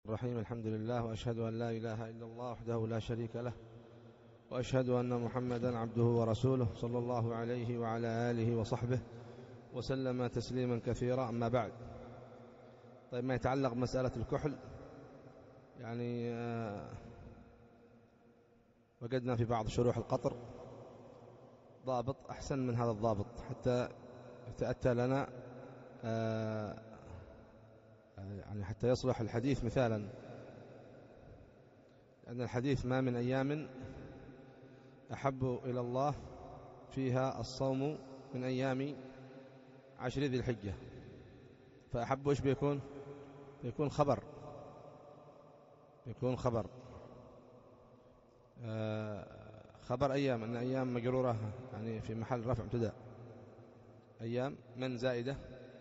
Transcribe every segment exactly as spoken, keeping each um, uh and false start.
الرحيم. الحمد لله، وأشهد أن لا إله إلا الله وحده لا شريك له، وأشهد أن محمدا عبده ورسوله صلى الله عليه وعلى آله وصحبه وسلم تسليما كثيرا. أما بعد، طيب ما يتعلق بمسألة الكحل، يعني آه وجدنا في بعض شروح القطر ضابط أحسن من هذا الضابط حتى يتأتى لنا آه يعني حتى يصلح الحديث مثالا، لأن الحديث ما من أيام أحب إلى الله فيها الصوم من أيام عشر ذي الحجة. فأحب إيش بيكون؟ بيكون خبر، بيكون خبر آه خبر أيام، أن أيام مجرورة يعني في محل رفع مبتدأ، أيام من زائدة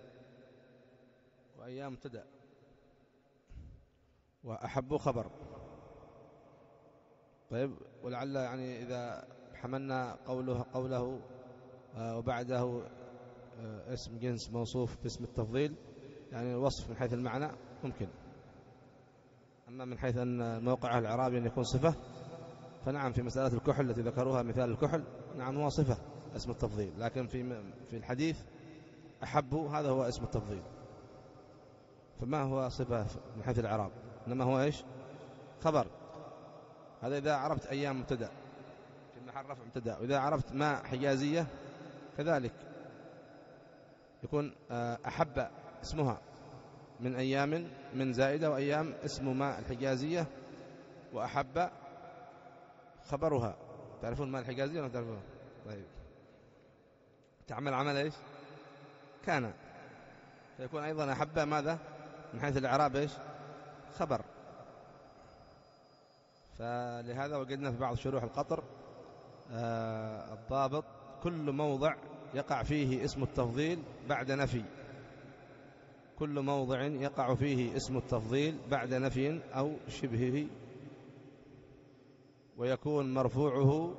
وأيام مبتدأ، وأحب خبر. طيب، ولعل يعني إذا حملنا قوله قوله آه وبعده آه اسم جنس موصوف باسم التفضيل، يعني الوصف من حيث المعنى ممكن، أما من حيث أن موقعه الإعرابي أن يكون صفة، فنعم في مسألة الكحل التي ذكروها مثال الكحل، نعم هو صفة اسم التفضيل، لكن في في الحديث أحب هذا هو اسم التفضيل، فما هو صفة من حيث الإعراب، إنما هو إيش؟ خبر. هذا إذا عرفت أيام مبتدأ في محل رفع مبتدأ، وإذا عرفت ما حجازية كذلك يكون أحب اسمها من أيام من زائدة، وأيام اسم ما الحجازية، وأحب خبرها. تعرفون ما الحجازية ولا تعرفون؟ طيب، تعمل عمل إيش؟ كان، فيكون أيضا أحب ماذا من حيث الإعراب إيش؟ خبر. فلهذا وجدنا في بعض شروح القطر آه الضابط كل موضع يقع فيه اسم التفضيل بعد نفي، كل موضع يقع فيه اسم التفضيل بعد نفي أو شبهه، ويكون مرفوعه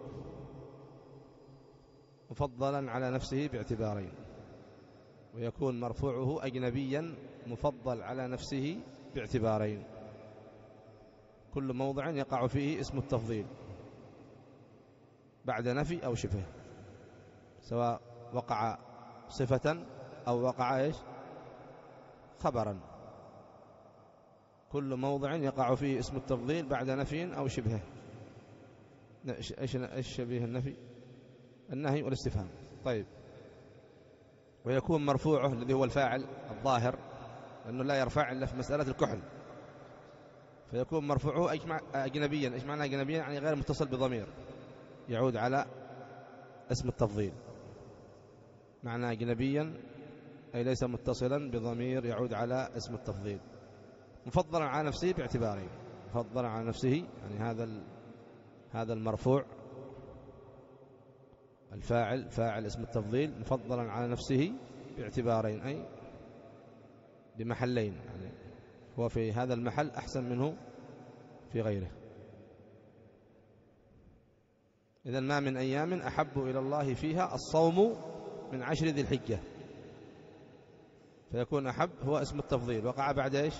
مفضلا على نفسه باعتبارين، ويكون مرفوعه أجنبيا مفضل على نفسه باعتبارين. كل موضع يقع فيه اسم التفضيل بعد نفي أو شبه، سواء وقع صفة أو وقع إيش؟ خبرا. كل موضع يقع فيه اسم التفضيل بعد نفي أو شبهه. إيش إيش شبيه النفي؟ النهي والاستفهام. طيب، ويكون مرفوعه الذي هو الفاعل الظاهر، لأنه لا يرفع إلا في مسألة الكحل، فيكون مرفوعه أجنبيا. إيش معنى أجنبيا؟ يعني غير متصل بضمير يعود على اسم التفضيل. معنى أجنبيا أي ليس متصلا بضمير يعود على اسم التفضيل، مفضلا على نفسه باعتبارين. مفضلا على نفسه يعني هذا هذا المرفوع الفاعل، فاعل اسم التفضيل، مفضلا على نفسه باعتبارين، أي بمحلين، يعني هو في هذا المحل أحسن منه في غيره. إذن ما من أيام أحب إلى الله فيها الصوم من عشر ذي الحجة، فيكون أحب هو اسم التفضيل، وقع بعد إيش؟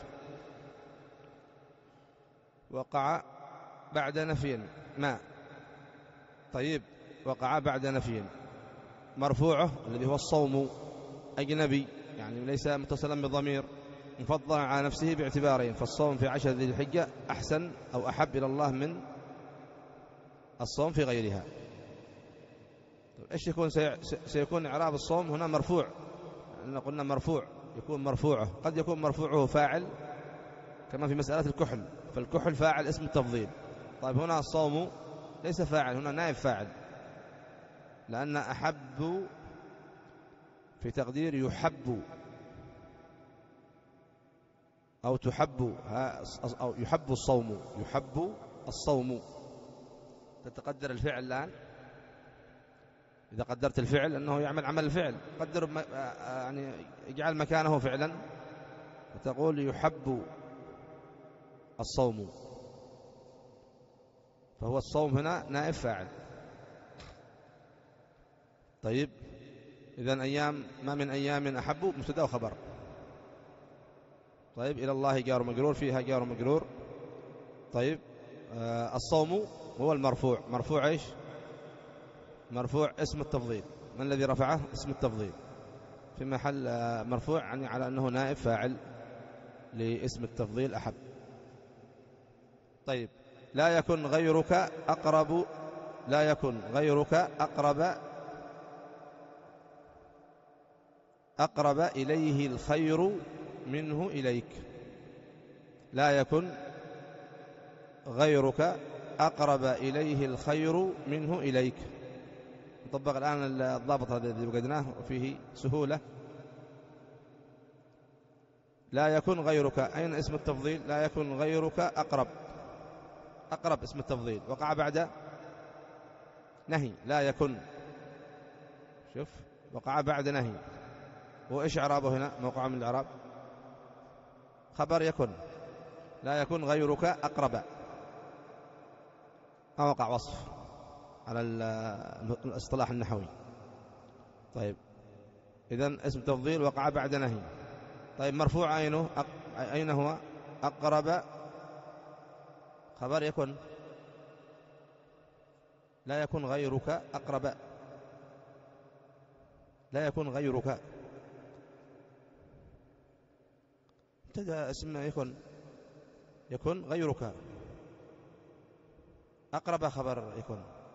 وقع بعد نفي ما. طيب، وقع بعد نفي، مرفوعه الذي هو الصوم أجنبي، يعني ليس متصلا بضمير، مفضلا على نفسه باعتبارين، فالصوم في عشر ذي الحجة أحسن أو أحب إلى الله من الصوم في غيرها. إيش يكون؟ سيكون إعراب الصوم هنا مرفوع، لأن قلنا مرفوع يكون مرفوعه، قد يكون مرفوعه فاعل كما في مسألة الكحل، فالكحل فاعل اسم التفضيل. طيب، هنا الصوم ليس فاعل، هنا نائب فاعل، لأن أحب في تقدير يحب أو تحب، أو يحب الصوم، يحب الصوم. تتقدر الفعل الآن، إذا قدرت الفعل أنه يعمل عمل الفعل، قدر يعني اجعل مكانه فعلا، وتقول يحب الصوم، فهو الصوم هنا نائب فاعل. طيب، إذن أيام ما من أيام أحب مبتدأ وخبر. طيب إلى الله جار مجرور، فيها جار مجرور. طيب آه الصوم هو المرفوع، مرفوع إيش؟ مرفوع اسم التفضيل. من الذي رفعه؟ اسم التفضيل في محل آه مرفوع، يعني على أنه نائب فاعل لاسم التفضيل أحب. طيب لا يكن غيرك أقرب، لا يكن غيرك أقرب أقرب إليه الخير منه إليك. لا يكن غيرك أقرب إليه الخير منه إليك. نطبق الآن الضابط هذا الذي وجدناه وفيه سهولة. لا يكن غيرك، أين اسم التفضيل؟ لا يكن غيرك أقرب، أقرب اسم التفضيل وقع بعد نهي. لا يكن، شوف وقع بعد نهي. وإيش إعرابه هنا؟ موقع من الإعراب خبر يكن. لا يكن غيرك أقرب، ما وقع وصف على الاصطلاح النحوي. طيب إذن اسم تفضيل وقع بعد نهي. طيب مرفوع أينه؟ أين هو؟ أقرب خبر يكن. لا يكن غيرك أقرب، لا يكن غيرك ابتدأ اسم يكن، يكن غيرك أقرب خبر يكن.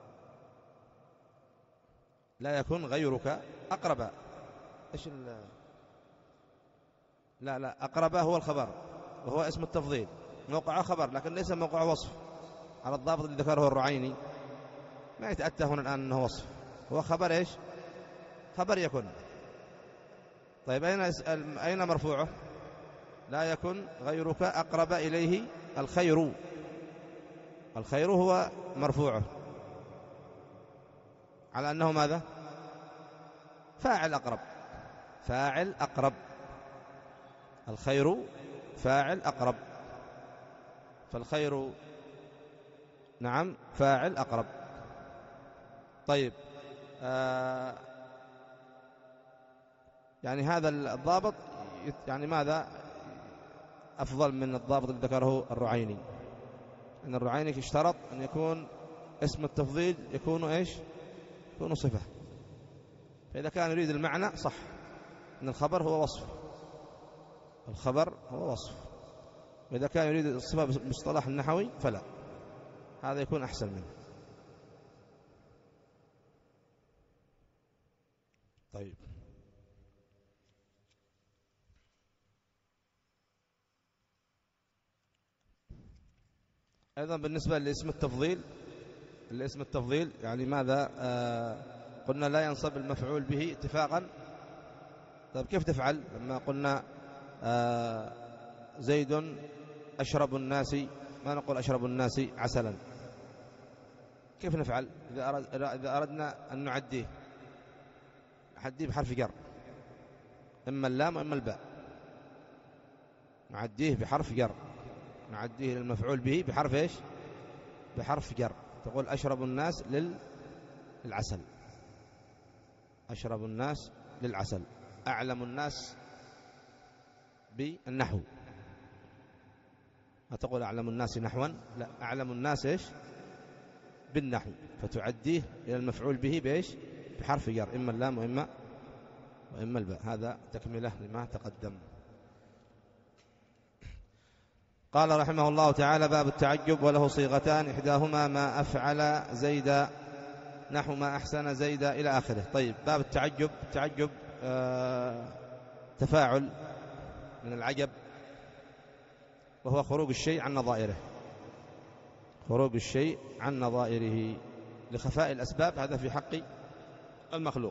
لا يكن غيرك أقرب، إيش ال... لا لا أقرب هو الخبر وهو اسم التفضيل، موقع خبر لكن ليس موقع وصف على الضابط اللي ذكره الرعيني. ما يتأتى هنا الآن أنه وصف، هو خبر إيش؟ خبر يكن. طيب أين أين مرفوعه؟ لا يكن غيرك أقرب إليه الخير، الخير هو مرفوعه على أنه ماذا؟ فاعل أقرب، فاعل أقرب. الخير فاعل أقرب، فالخير نعم فاعل أقرب. طيب آه يعني هذا الضابط يعني ماذا أفضل من الضابط اللي ذكره الرعيني؟ أن الرعيني اشترط أن يكون اسم التفضيل يكون إيش؟ يكون صفة. فإذا كان يريد المعنى صح أن الخبر هو وصف، الخبر هو وصف. وإذا كان يريد الصفة بالمصطلح النحوي فلا، هذا يكون أحسن منه. طيب أيضا بالنسبة لاسم التفضيل، الاسم التفضيل يعني ماذا؟ آه قلنا لا ينصب المفعول به اتفاقا. طيب كيف تفعل لما قلنا آه زيد أشرب الناس، ما نقول أشرب الناس عسلا؟ كيف نفعل إذا, أرد إذا أردنا أن نعديه؟ نعديه بحرف جر، إما اللام وإما الباء. نعديه بحرف جر، نعديه للمفعول به بحرف إيش؟ بحرف جر. تقول أشرب الناس للعسل، أشرب الناس للعسل. أعلم الناس بالنحو، ما تقول أعلم الناس نحوا، لا، أعلم الناس إيش؟ بالنحو. فتعديه إلى المفعول به بإيش؟ بحرف جر، إما اللام وإما وإما الباء. هذا تكملة لما تقدم. قال رحمه الله تعالى: باب التعجب، وله صيغتان، إحداهما ما أفعل زيدا نحو ما أحسن زيدا إلى آخره. طيب باب التعجب، التعجب آه تفاعل من العجب، وهو خروج الشيء عن نظائره، خروج الشيء عن نظائره لخفاء الأسباب. هذا في حق المخلوق.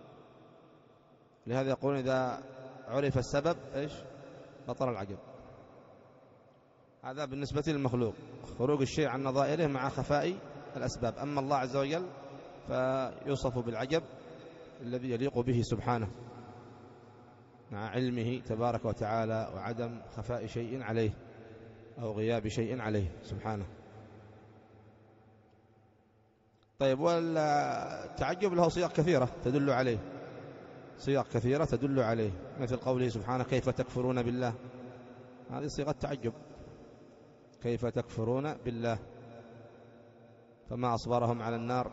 لهذا يقول إذا عرف السبب إيش؟ بطل العجب. هذا بالنسبة للمخلوق، خروج الشيء عن نظائره مع خفاء الأسباب. أما الله عز وجل فيوصف بالعجب الذي يليق به سبحانه مع علمه تبارك وتعالى وعدم خفاء شيء عليه أو غياب شيء عليه سبحانه. طيب والتعجب له صيغ كثيرة تدل عليه، صيغ كثيرة تدل عليه، مثل قوله سبحانه: كيف تكفرون بالله هذه صيغة تعجب، كيف تكفرون بالله فما أصبرهم على النار.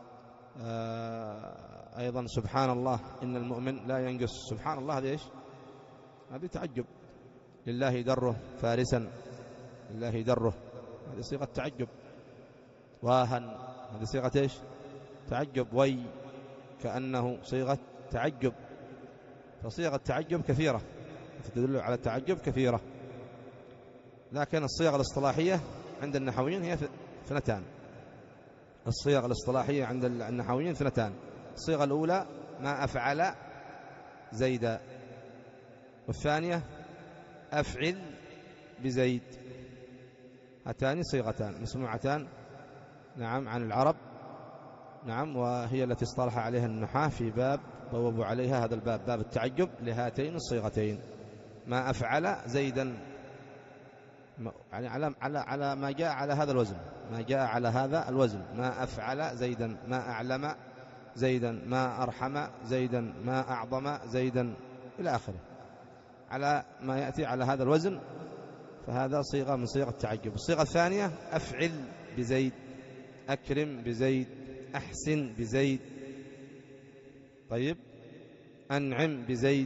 آه أيضا سبحان الله إن المؤمن لا ينقص، سبحان الله هذه إيش؟ هذه تعجب. لله دره فارسا، لله دره، هذه صيغة تعجب. واهن، هذه صيغة إيش؟ تعجب. وي كأنه صيغة تعجب. فصيغة تعجب كثيرة تدل على التعجب كثيرة، لكن الصيغ الاصطلاحية عند النحويين هي اثنتان. الصيغ الاصطلاحية عند النحويين اثنتان. الصيغة الأولى ما أفعل زيد، والثانية أفعل بزيد. هاتان صيغتان مسموعتان نعم عن العرب، نعم، وهي التي اصطلح عليها النحاة في باب بوابوا عليها هذا الباب، باب التعجب لهاتين الصيغتين. ما أفعل زيدا، يعني على على على ما جاء على هذا الوزن، ما جاء على هذا الوزن. ما أفعل زيدا، ما أعلم زيدا، ما أرحم زيدا، ما أعظم زيدا، إلى آخره، على ما يأتي على هذا الوزن، فهذا صيغة من صيغ التعجب. الصيغة الثانية أفعل بزيد، أكرم بزيد، أحسن بزيد، طيب، أنعم بزيد،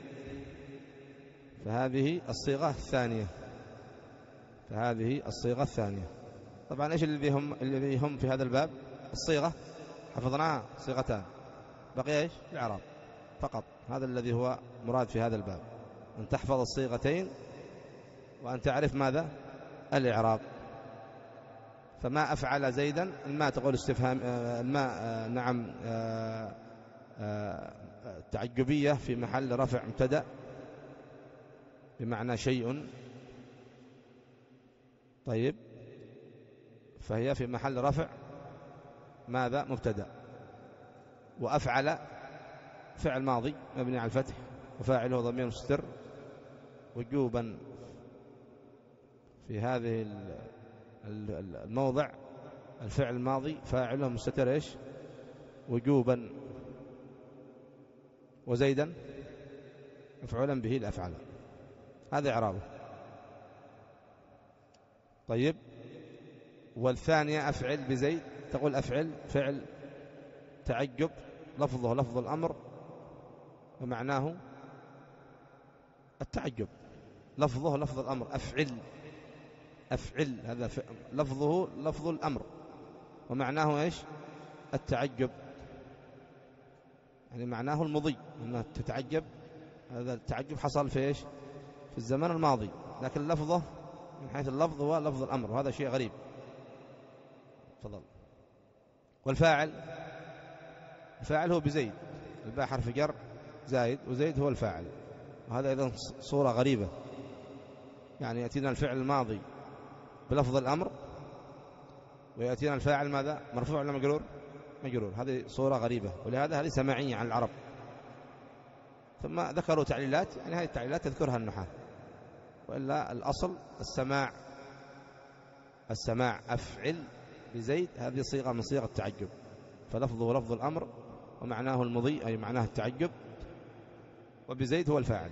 فهذه الصيغة الثانية. فهذه الصيغة الثانية. طبعا إيش اللي هم اللي هم في هذا الباب؟ الصيغة حفظناها صيغتان، بقي إيش؟ الإعراب فقط. هذا الذي هو مراد في هذا الباب، أن تحفظ الصيغتين وأن تعرف ماذا؟ الإعراب. فما أفعل زيدا، الماء تقول استفهام، الماء نعم تعجبية في محل رفع مبتدأ بمعنى شيء، طيب، فهي في محل رفع ماذا؟ مبتدأ. وأفعل فعل ماضي مبني على الفتح وفاعله ضمير مستتر وجوبا. في هذه الموضع الفعل الماضي فاعله مستتر إيش؟ وجوبا. وزيدا مفعولا به الأفعل، هذا إعرابه، طيب. والثانية أفعل بزيد، تقول أفعل فعل تعجب، لفظه لفظ الأمر ومعناه التعجب، لفظه لفظ الأمر. أفعل أفعل هذا لفظه لفظ الأمر ومعناه إيش؟ التعجب، يعني معناه المضي، أنه تتعجب. هذا التعجب حصل في إيش؟ في الزمن الماضي، لكن لفظه من حيث اللفظ هو لفظ الأمر، وهذا شيء غريب. تفضل. والفاعل، الفاعل هو بزيد، الباء حرف جر زايد وزيد هو الفاعل، وهذا أيضا صورة غريبة. يعني يأتينا الفعل الماضي بلفظ الأمر ويأتينا الفاعل ماذا؟ مرفوع ولا مجرور؟ مجرور. هذه صورة غريبة، ولهذا هذه سماعية عن العرب. ثم ذكروا تعليلات، يعني هذه التعليلات تذكرها النحاة، وإلا الأصل السماع. السماع أفعل بزيد، هذه صيغة من صيغ التعجب، فلفظه لفظ الأمر ومعناه المضي أي معناه التعجب، وبزيد هو الفاعل.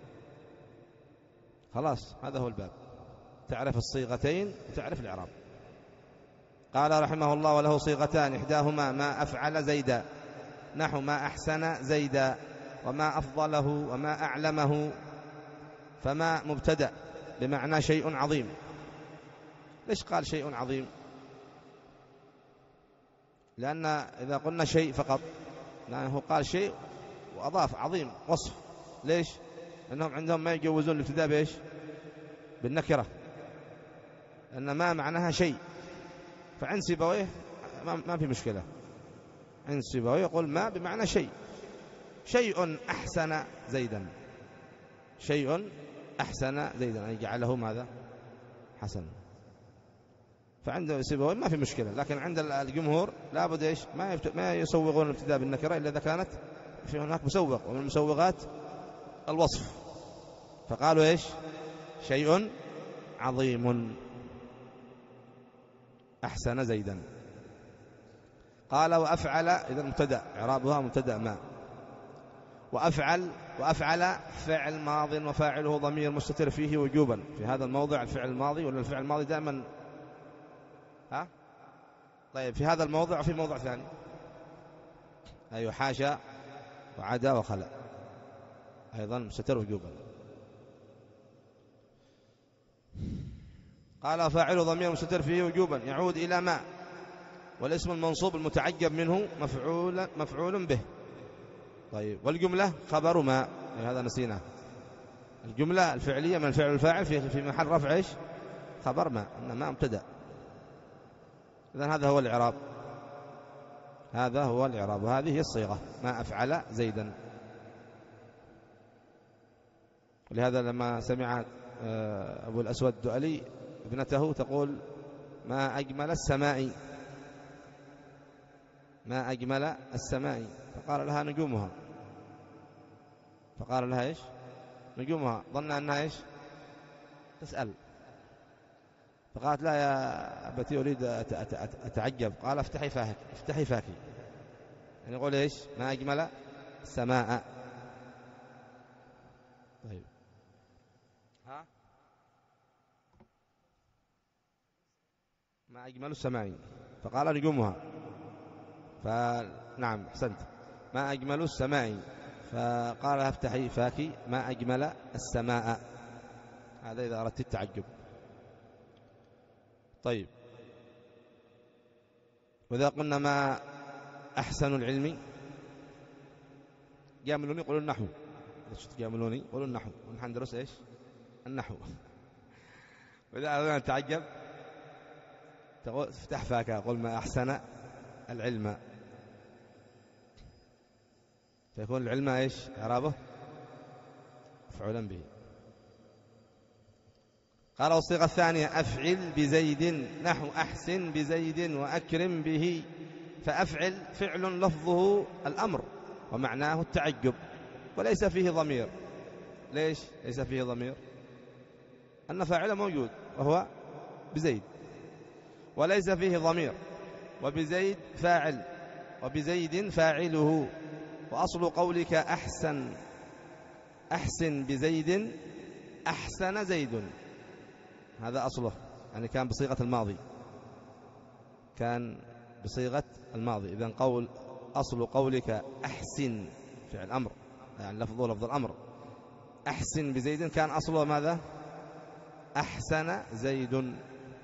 خلاص، هذا هو الباب، تعرف الصيغتين وتعرف الإعراب. قال رحمه الله: وله صيغتان إحداهما ما أفعل زيدا، نحو ما أحسن زيدا، وما أفضله وما أعلمه. فما مبتدأ بمعنى شيء عظيم. ليش قال شيء عظيم؟ لأن إذا قلنا شيء فقط، لأنه قال شيء وأضاف عظيم وصف. ليش؟ لأنهم عندهم ما يجوزون الابتداء بإيش؟ بالنكرة، لأن ما معناها شيء. فعند سيبويه ما في مشكلة، عند سيبويه يقول ما بمعنى شيء. شيء أحسن زيدا، شيء أحسن زيدا أي جعله ماذا؟ حسن. فعند سيبويه ما في مشكلة، لكن عند الجمهور لابد إيش؟ ما ما يسوغون الابتداء بالنكرة إلا إذا كانت في هناك مسوغ، ومن المسوغات الوصف. فقالوا إيش؟ شيء عظيم أحسن زيدا. قال: وأفعل، إذا مبتدأ، إعرابها مبتدأ ما. وأفعل وأفعل فعل ماض وفاعله ضمير مستتر فيه وجوبا. في هذا الموضع الفعل الماضي ولا الفعل الماضي دائما ها؟ طيب في هذا الموضع وفي موضع ثاني. أيوة حاشا وعدا وخلا أيضا مستتر وجوبا. قال فاعل ضمير مستتر فيه وجوبا يعود إلى ما، والاسم المنصوب المتعجب منه مفعول مفعول به. طيب والجملة خبر ما، هذا نسيناه. الجملة الفعلية من الفعل الفاعل في في محل رفع ايش؟ خبر ما، ان ما مبتدأ. إذن هذا هو الإعراب، هذا هو الإعراب، وهذه هي الصيغة ما أفعل زيدا. ولهذا لما سمع أبو الأسود الدؤلي ابنته تقول ما أجمل السماء، ما أجمل السماء، فقال لها نجومها، فقال لها إيش؟ نجومها، ظن أنها إيش؟ تسأل، فقالت لا يا أبتي أريد أتعجب. قال افتحي فاك، افتحي فاك، يعني يقول إيش؟ ما أجمل السماء. طيب ها؟ ما أجمل السماء، فقال نجومها، فنعم أحسنت، ما أجمل السماء، فقال لها افتحي فاك ما أجمل السماء. هذا إذا أردت التعجب. طيب وإذا قلنا ما أحسن العلم، جاملوني يقولون النحو، جاملوني يقولون النحو، ونحن ندرس إيش؟ النحو. وإذا أردنا نتعجب تقول افتح فاك، قل ما أحسن العلم، فيكون العلم إيش إعرابه؟ مفعولا به. قال والصيغة الثانية أفعل بزيد نحو أحسن بزيد وأكرم به. فأفعل فعل لفظه الأمر ومعناه التعجب وليس فيه ضمير. ليش ليس فيه ضمير؟ أن فاعل موجود وهو بزيد، وليس فيه ضمير، وبزيد فاعل، وبزيد فاعله. وأصل قولك أحسن أحسن بزيد أحسن زيد، هذا أصله، يعني كان بصيغة الماضي، كان بصيغة الماضي. إذن قول أصل قولك أحسن فعل أمر، يعني لفظه لفظ الأمر، أحسن بزيد كان أصله ماذا؟ أحسن زيد.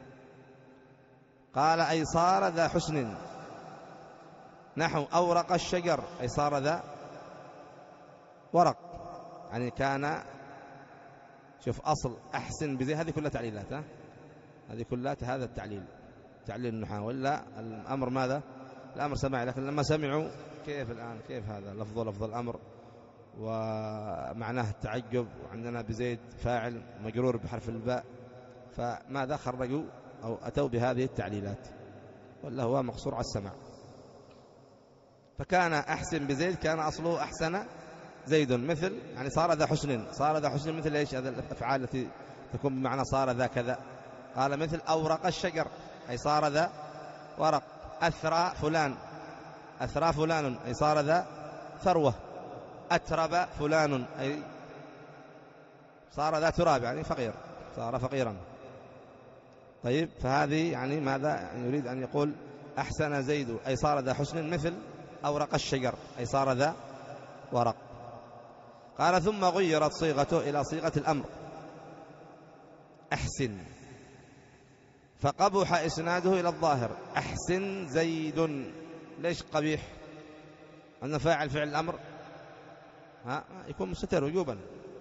قال أي صار ذا حسن نحو أورق الشجر، أي صار ذا ورق، يعني كان، شوف أصل أحسن بزيد، هذه كلها تعليلات، ها؟ هذه كلها هذا التعليل، تعليل النحو، ولا الأمر ماذا؟ الأمر سماعي، لكن لما سمعوا كيف الآن كيف هذا لفظه لفظ الأمر ومعناه التعجب، وعندنا بزيد فاعل مجرور بحرف الباء، فماذا خرجوا أو أتوا بهذه التعليلات، ولا هو مقصور على السمع. فكان أحسن بزيد كان أصله أحسن زيد، مثل يعني صار ذا حسن، صار ذا حسن مثل إيش؟ هذا الأفعال التي تكون بمعنى صار ذا كذا. قال مثل أورق الشجر، أي صار ذا ورق. أثرى فلان، أثرى فلان، أي صار ذا ثروة. أترب فلان، أي صار ذا تراب، يعني فقير، صار فقيرا. طيب فهذه يعني ماذا يعني يريد أن يقول؟ أحسن زيد أي صار ذا حسن، مثل أورق الشجر أي صار ذا ورق. قال ثم غيرت صيغته إلى صيغة الأمر أحسن، فقبح إسناده إلى الظاهر أحسن زيد. ليش قبيح؟ أن فاعل فعل الأمر ها يكون مستتر وجوبا،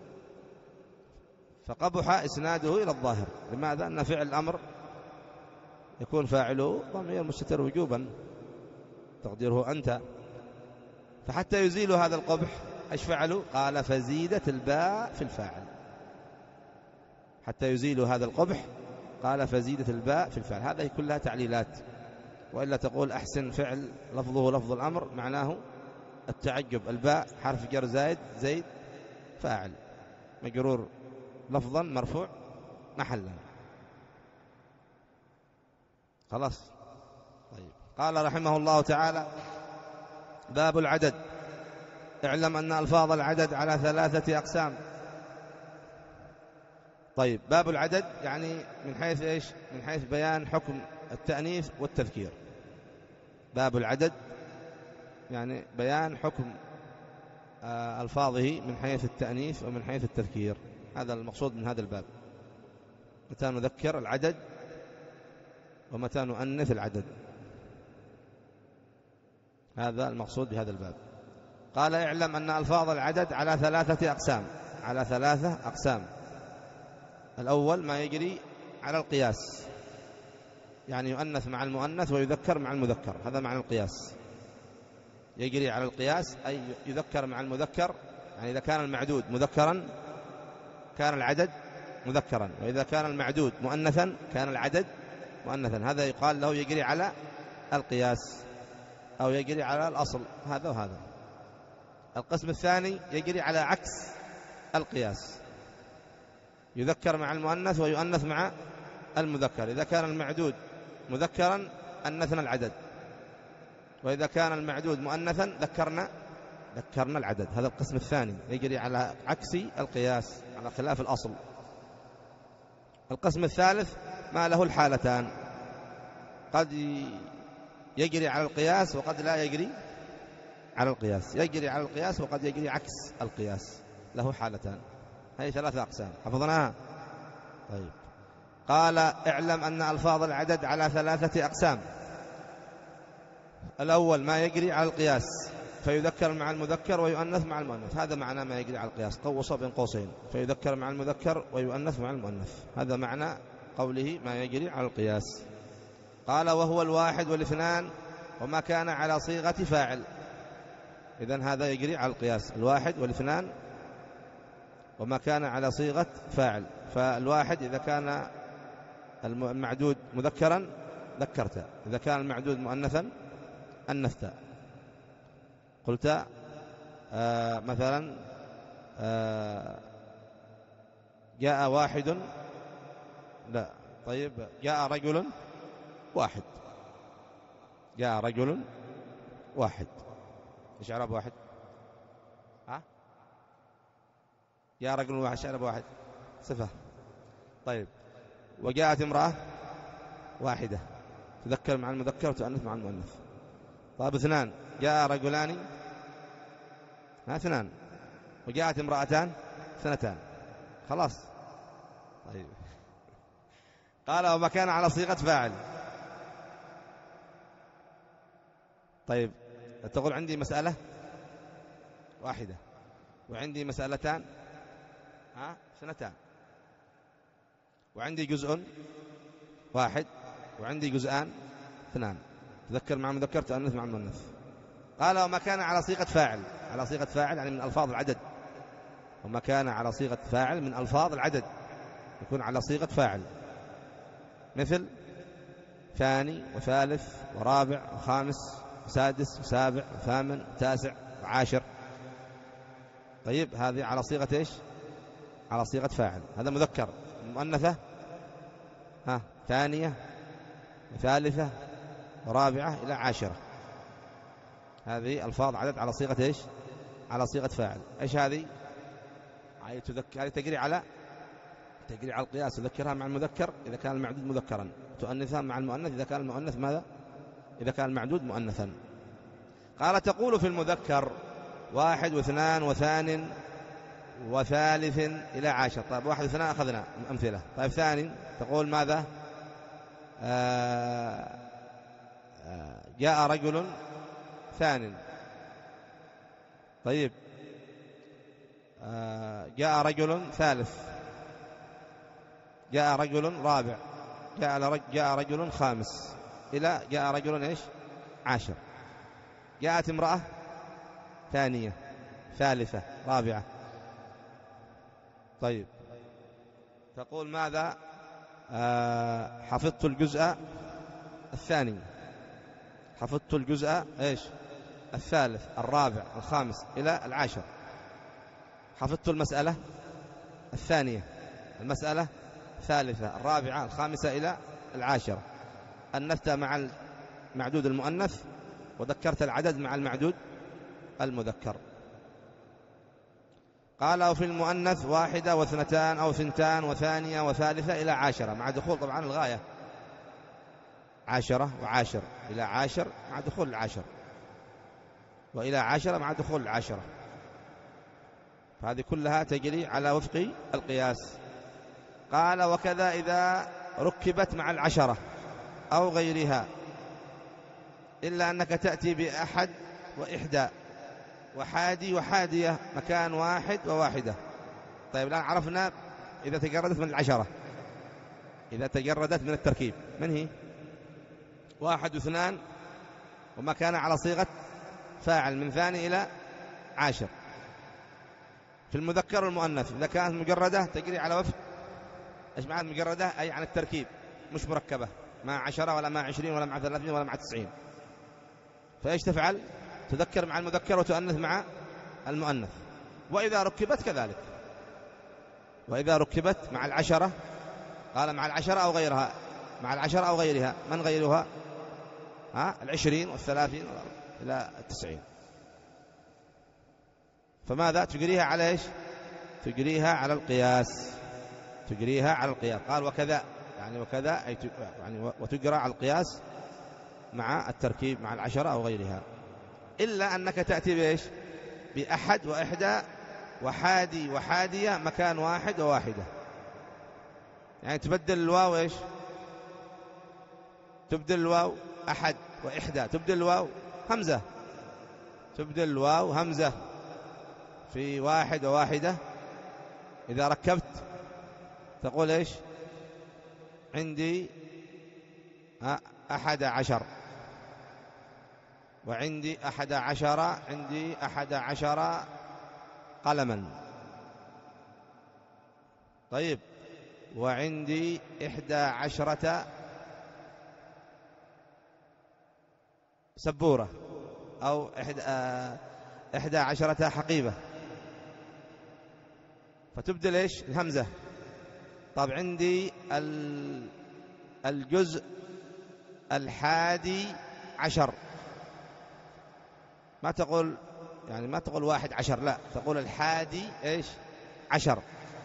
فقبح إسناده إلى الظاهر. لماذا؟ أن فعل الأمر يكون فاعله ضمير مستتر وجوبا تقديره أنت. فحتى يزيل هذا القبح ايش فعلوا؟ قال فزيدت الباء في الفاعل، حتى يزيلوا هذا القبح قال فزيدت الباء في الفاعل. هذه كلها تعليلات، وإلا تقول أحسن فعل لفظه لفظ الأمر معناه التعجب، الباء حرف جر زائد، زيد فاعل مجرور لفظا مرفوع محلا. خلاص. طيب قال رحمه الله تعالى باب العدد. اعلم أن ألفاظ العدد على ثلاثة أقسام. طيب، باب العدد يعني من حيث إيش؟ من حيث بيان حكم التأنيث والتذكير. باب العدد يعني بيان حكم ألفاظه من حيث التأنيث ومن حيث التذكير. هذا المقصود من هذا الباب، متى نذكر العدد ومتى نؤنث العدد، هذا المقصود بهذا الباب. قال اعلم أن ألفاظ العدد على ثلاثة أقسام. على ثلاثة أقسام. الأول ما يجري على القياس، يعني يؤنث مع المؤنث ويذكر مع المذكر، هذا معنى القياس. يجري على القياس أي يذكر مع المذكر، يعني إذا كان المعدود مذكرا كان العدد مذكرا، وإذا كان المعدود مؤنثا كان العدد مؤنثا. هذا يقال له يجري على القياس أو يجري على الأصل، هذا وهذا. القسم الثاني يجري على عكس القياس، يذكر مع المؤنث ويؤنث مع المذكر. إذا كان المعدود مذكرا أنثنا العدد، وإذا كان المعدود مؤنثا ذكرنا ذكرنا العدد. هذا القسم الثاني يجري على عكس القياس، على خلاف الأصل. القسم الثالث ما له الحالتان، قد يجري على القياس وقد لا يجري على القياس، يجري على القياس وقد يجري عكس القياس، له حالتان. هذه ثلاثة أقسام حفظناها. طيب، قال اعلم أن ألفاظ العدد على ثلاثة أقسام. الأول ما يجري على القياس فيذكر مع المذكر ويؤنث مع المؤنث، هذا معنى ما يجري على القياس، قوص بين قوسين، فيذكر مع المذكر ويؤنث مع المؤنث، هذا معنى قوله ما يجري على القياس. قال وهو الواحد والاثنان وما كان على صيغة فاعل. إذن هذا يجري على القياس، الواحد والاثنان وما كان على صيغة فاعل. فالواحد إذا كان المعدود مذكرا ذكرته، إذا كان المعدود مؤنثا أنثت. قلت آه مثلا آه جاء واحد، لا طيب جاء رجل واحد، جاء رجل واحد، ايش اعراب واحد؟ ها جاء رجل واحد، ايش اعراب واحد؟ صفة. طيب، وجاءت امرأة واحدة، تذكر مع المذكر وتؤنث مع المؤنث. طيب اثنان، جاء رجلان، ها اثنان، وجاءت امرأتان اثنتان، خلاص. طيب، قال وما كان على صيغة فاعل. طيب، تقول عندي مسألة واحدة وعندي مسألتان، ها اثنتان، وعندي جزء واحد وعندي جزءان اثنان، تذكر مع المذكر تؤنث مع المؤنث. قال وما كان على صيغة فاعل. على صيغة فاعل يعني من ألفاظ العدد، وما كان على صيغة فاعل من ألفاظ العدد، يكون على صيغة فاعل، مثل ثاني وثالث ورابع وخامس وسادس وسابع وثامن وتاسع وعاشر. طيب، هذه على صيغة إيش؟ على صيغة فاعل، هذا مذكر. المؤنثة ها ثانية وثالثة ورابعة إلى عاشرة، هذه ألفاظ عدد على صيغة إيش؟ على صيغة فاعل. إيش هذه؟ هذه تذكر، هذه تجري على تجري على القياس، تذكرها مع المذكر إذا كان المعدود مذكرا، تؤنثها مع المؤنث إذا كان المؤنث ماذا؟ إذا كان المعدود مؤنثا. قال تقول في المذكر واحد واثنان وثان وثالث إلى عشر. طيب، واحد واثنان أخذنا أمثلة. طيب، ثاني تقول ماذا؟ آه آه جاء رجل ثان. طيب، آه جاء رجل ثالث، جاء رجل رابع، جاء جاء رجل خامس، إلى جاء رجل إيش؟ عاشر. جاءت امرأة ثانية ثالثة رابعة. طيب، تقول ماذا؟ آه حفظت الجزء الثاني، حفظت الجزء إيش؟ الثالث الرابع الخامس إلى العاشر. حفظت المسألة الثانية، المسألة الثالثة الرابعة الخامسة إلى العاشرة. أنثت مع المعدود المؤنث وذكرت العدد مع المعدود المذكر. قال وفي المؤنث واحدة واثنتان أو ثنتان وثانية وثالثة إلى عاشرة، مع دخول طبعا الغاية عاشرة وعاشر، إلى عاشر مع دخول العاشر، وإلى عاشرة مع دخول العاشرة، فهذه كلها تجري على وفق القياس. قال وكذا إذا ركبت مع العشرة أو غيرها، إلا أنك تأتي بأحد وإحدى وحادي وحادية مكان واحد وواحدة. طيب الآن عرفنا إذا تجردت من العشرة، إذا تجردت من التركيب، من هي؟ واحد واثنان وما كان على صيغة فاعل من ثاني إلى عاشر. في المذكر والمؤنث إذا كانت مجردة تجري على وفق إيش معنى مجردة؟ أي عن التركيب، مش مركبة مع عشرة ولا مع عشرين ولا مع ثلاثين ولا مع تسعين. فإيش تفعل؟ تذكر مع المذكر وتؤنث مع المؤنث. وإذا ركبت كذلك، وإذا ركبت مع العشرة، قال مع العشرة أو غيرها، مع العشرة أو غيرها، من غيرها؟ ها العشرين والثلاثين إلى التسعين. فماذا تجريها على إيش؟ تجريها على القياس، تجريها على القياس. قال وكذا يعني وكذا أي يعني وتجرى على القياس مع التركيب مع العشرة أو غيرها، إلا أنك تأتي بإيش؟ بأحد وإحدى وحادي وحادية مكان واحد وواحدة. يعني تبدل الواو إيش؟ تبدل الواو أحد وإحدى، تبدل الواو همزة، تبدل الواو همزة في واحد وواحدة. إذا ركبت تقول إيش؟ عندي أحد عشر، وعندي أحد عشر، عندي أحد عشر قلما. طيب وعندي إحدى عشرة سبورة، أو إحدى, إحدى عشرة حقيبة، فتبدل إيش؟ الهمزة. طب عندي الجزء الحادي عشر، ما تقول يعني ما تقول واحد عشر، لا تقول الحادي إيش؟ عشر.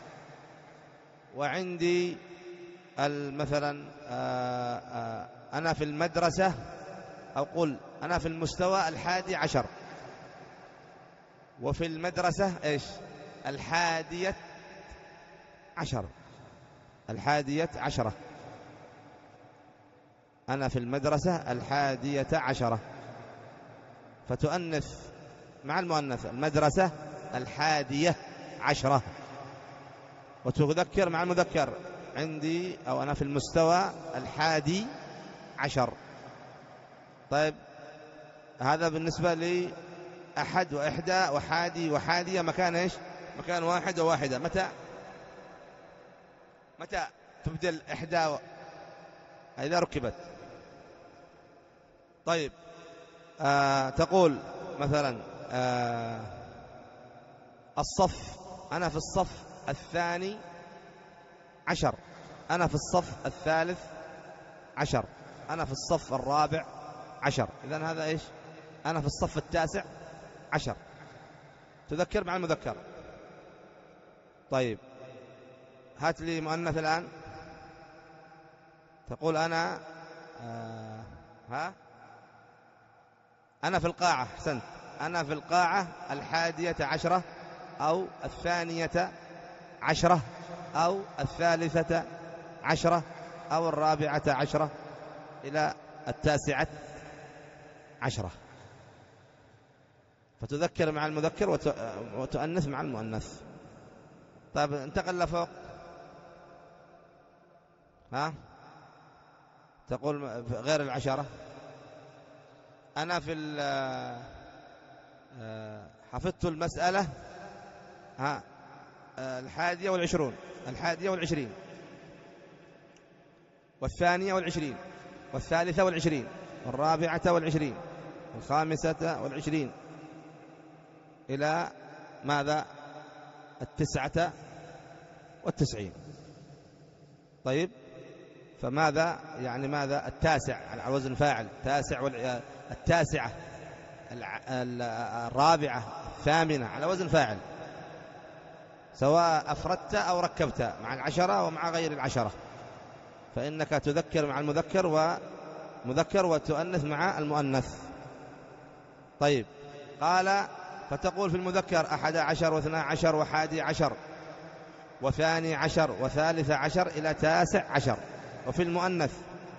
وعندي مثلا أنا في المدرسة، أو قل أنا في المستوى الحادي عشر، وفي المدرسة إيش؟ الحادية عشر، الحادية عشرة. أنا في المدرسة الحادية عشرة، فتؤنث مع المؤنث المدرسة الحادية عشرة، وتذكر مع المذكر عندي أو أنا في المستوى الحادي عشر. طيب هذا بالنسبة لي أحد وإحدى وحادي وحادية مكان إيش؟ مكان واحد وواحدة. متى متى تبدل إحدى و... إذا ركبت. طيب آه تقول مثلا آه الصف، أنا في الصف الثاني عشر، أنا في الصف الثالث عشر، أنا في الصف الرابع عشر. إذن هذا إيش؟ أنا في الصف التاسع عشر، تذكر مع المذكر. طيب هات لي مؤنث الآن، تقول أنا آه ها أنا في القاعة، أحسنت، أنا في القاعة الحادية عشرة أو الثانية عشرة أو الثالثة عشرة أو الرابعة عشرة إلى التاسعة عشرة. فتذكر مع المذكر وتؤنث مع المؤنث. طيب انتقل لفوق، ها تقول غير العشرة، أنا في حفظت المسألة ها الحادية والعشرون، الحادية والعشرين والثانية والعشرين والثالثة والعشرين والرابعة والعشرين والخامسة والعشرين إلى ماذا؟ التسعة والتسعين. طيب فماذا يعني ماذا؟ التاسع على وزن فاعل، تاسع وال... التاسعة، الرابعة، الثامنة على وزن فاعل. سواء أفردت أو ركبت مع العشرة ومع غير العشرة، فإنك تذكر مع المذكر ومذكر وتؤنث مع المؤنث. طيب، قال فتقول في المذكر أحد عشر واثنى عشر وحادي عشر وثاني عشر وثالث عشر إلى تاسع عشر. وفي المؤنث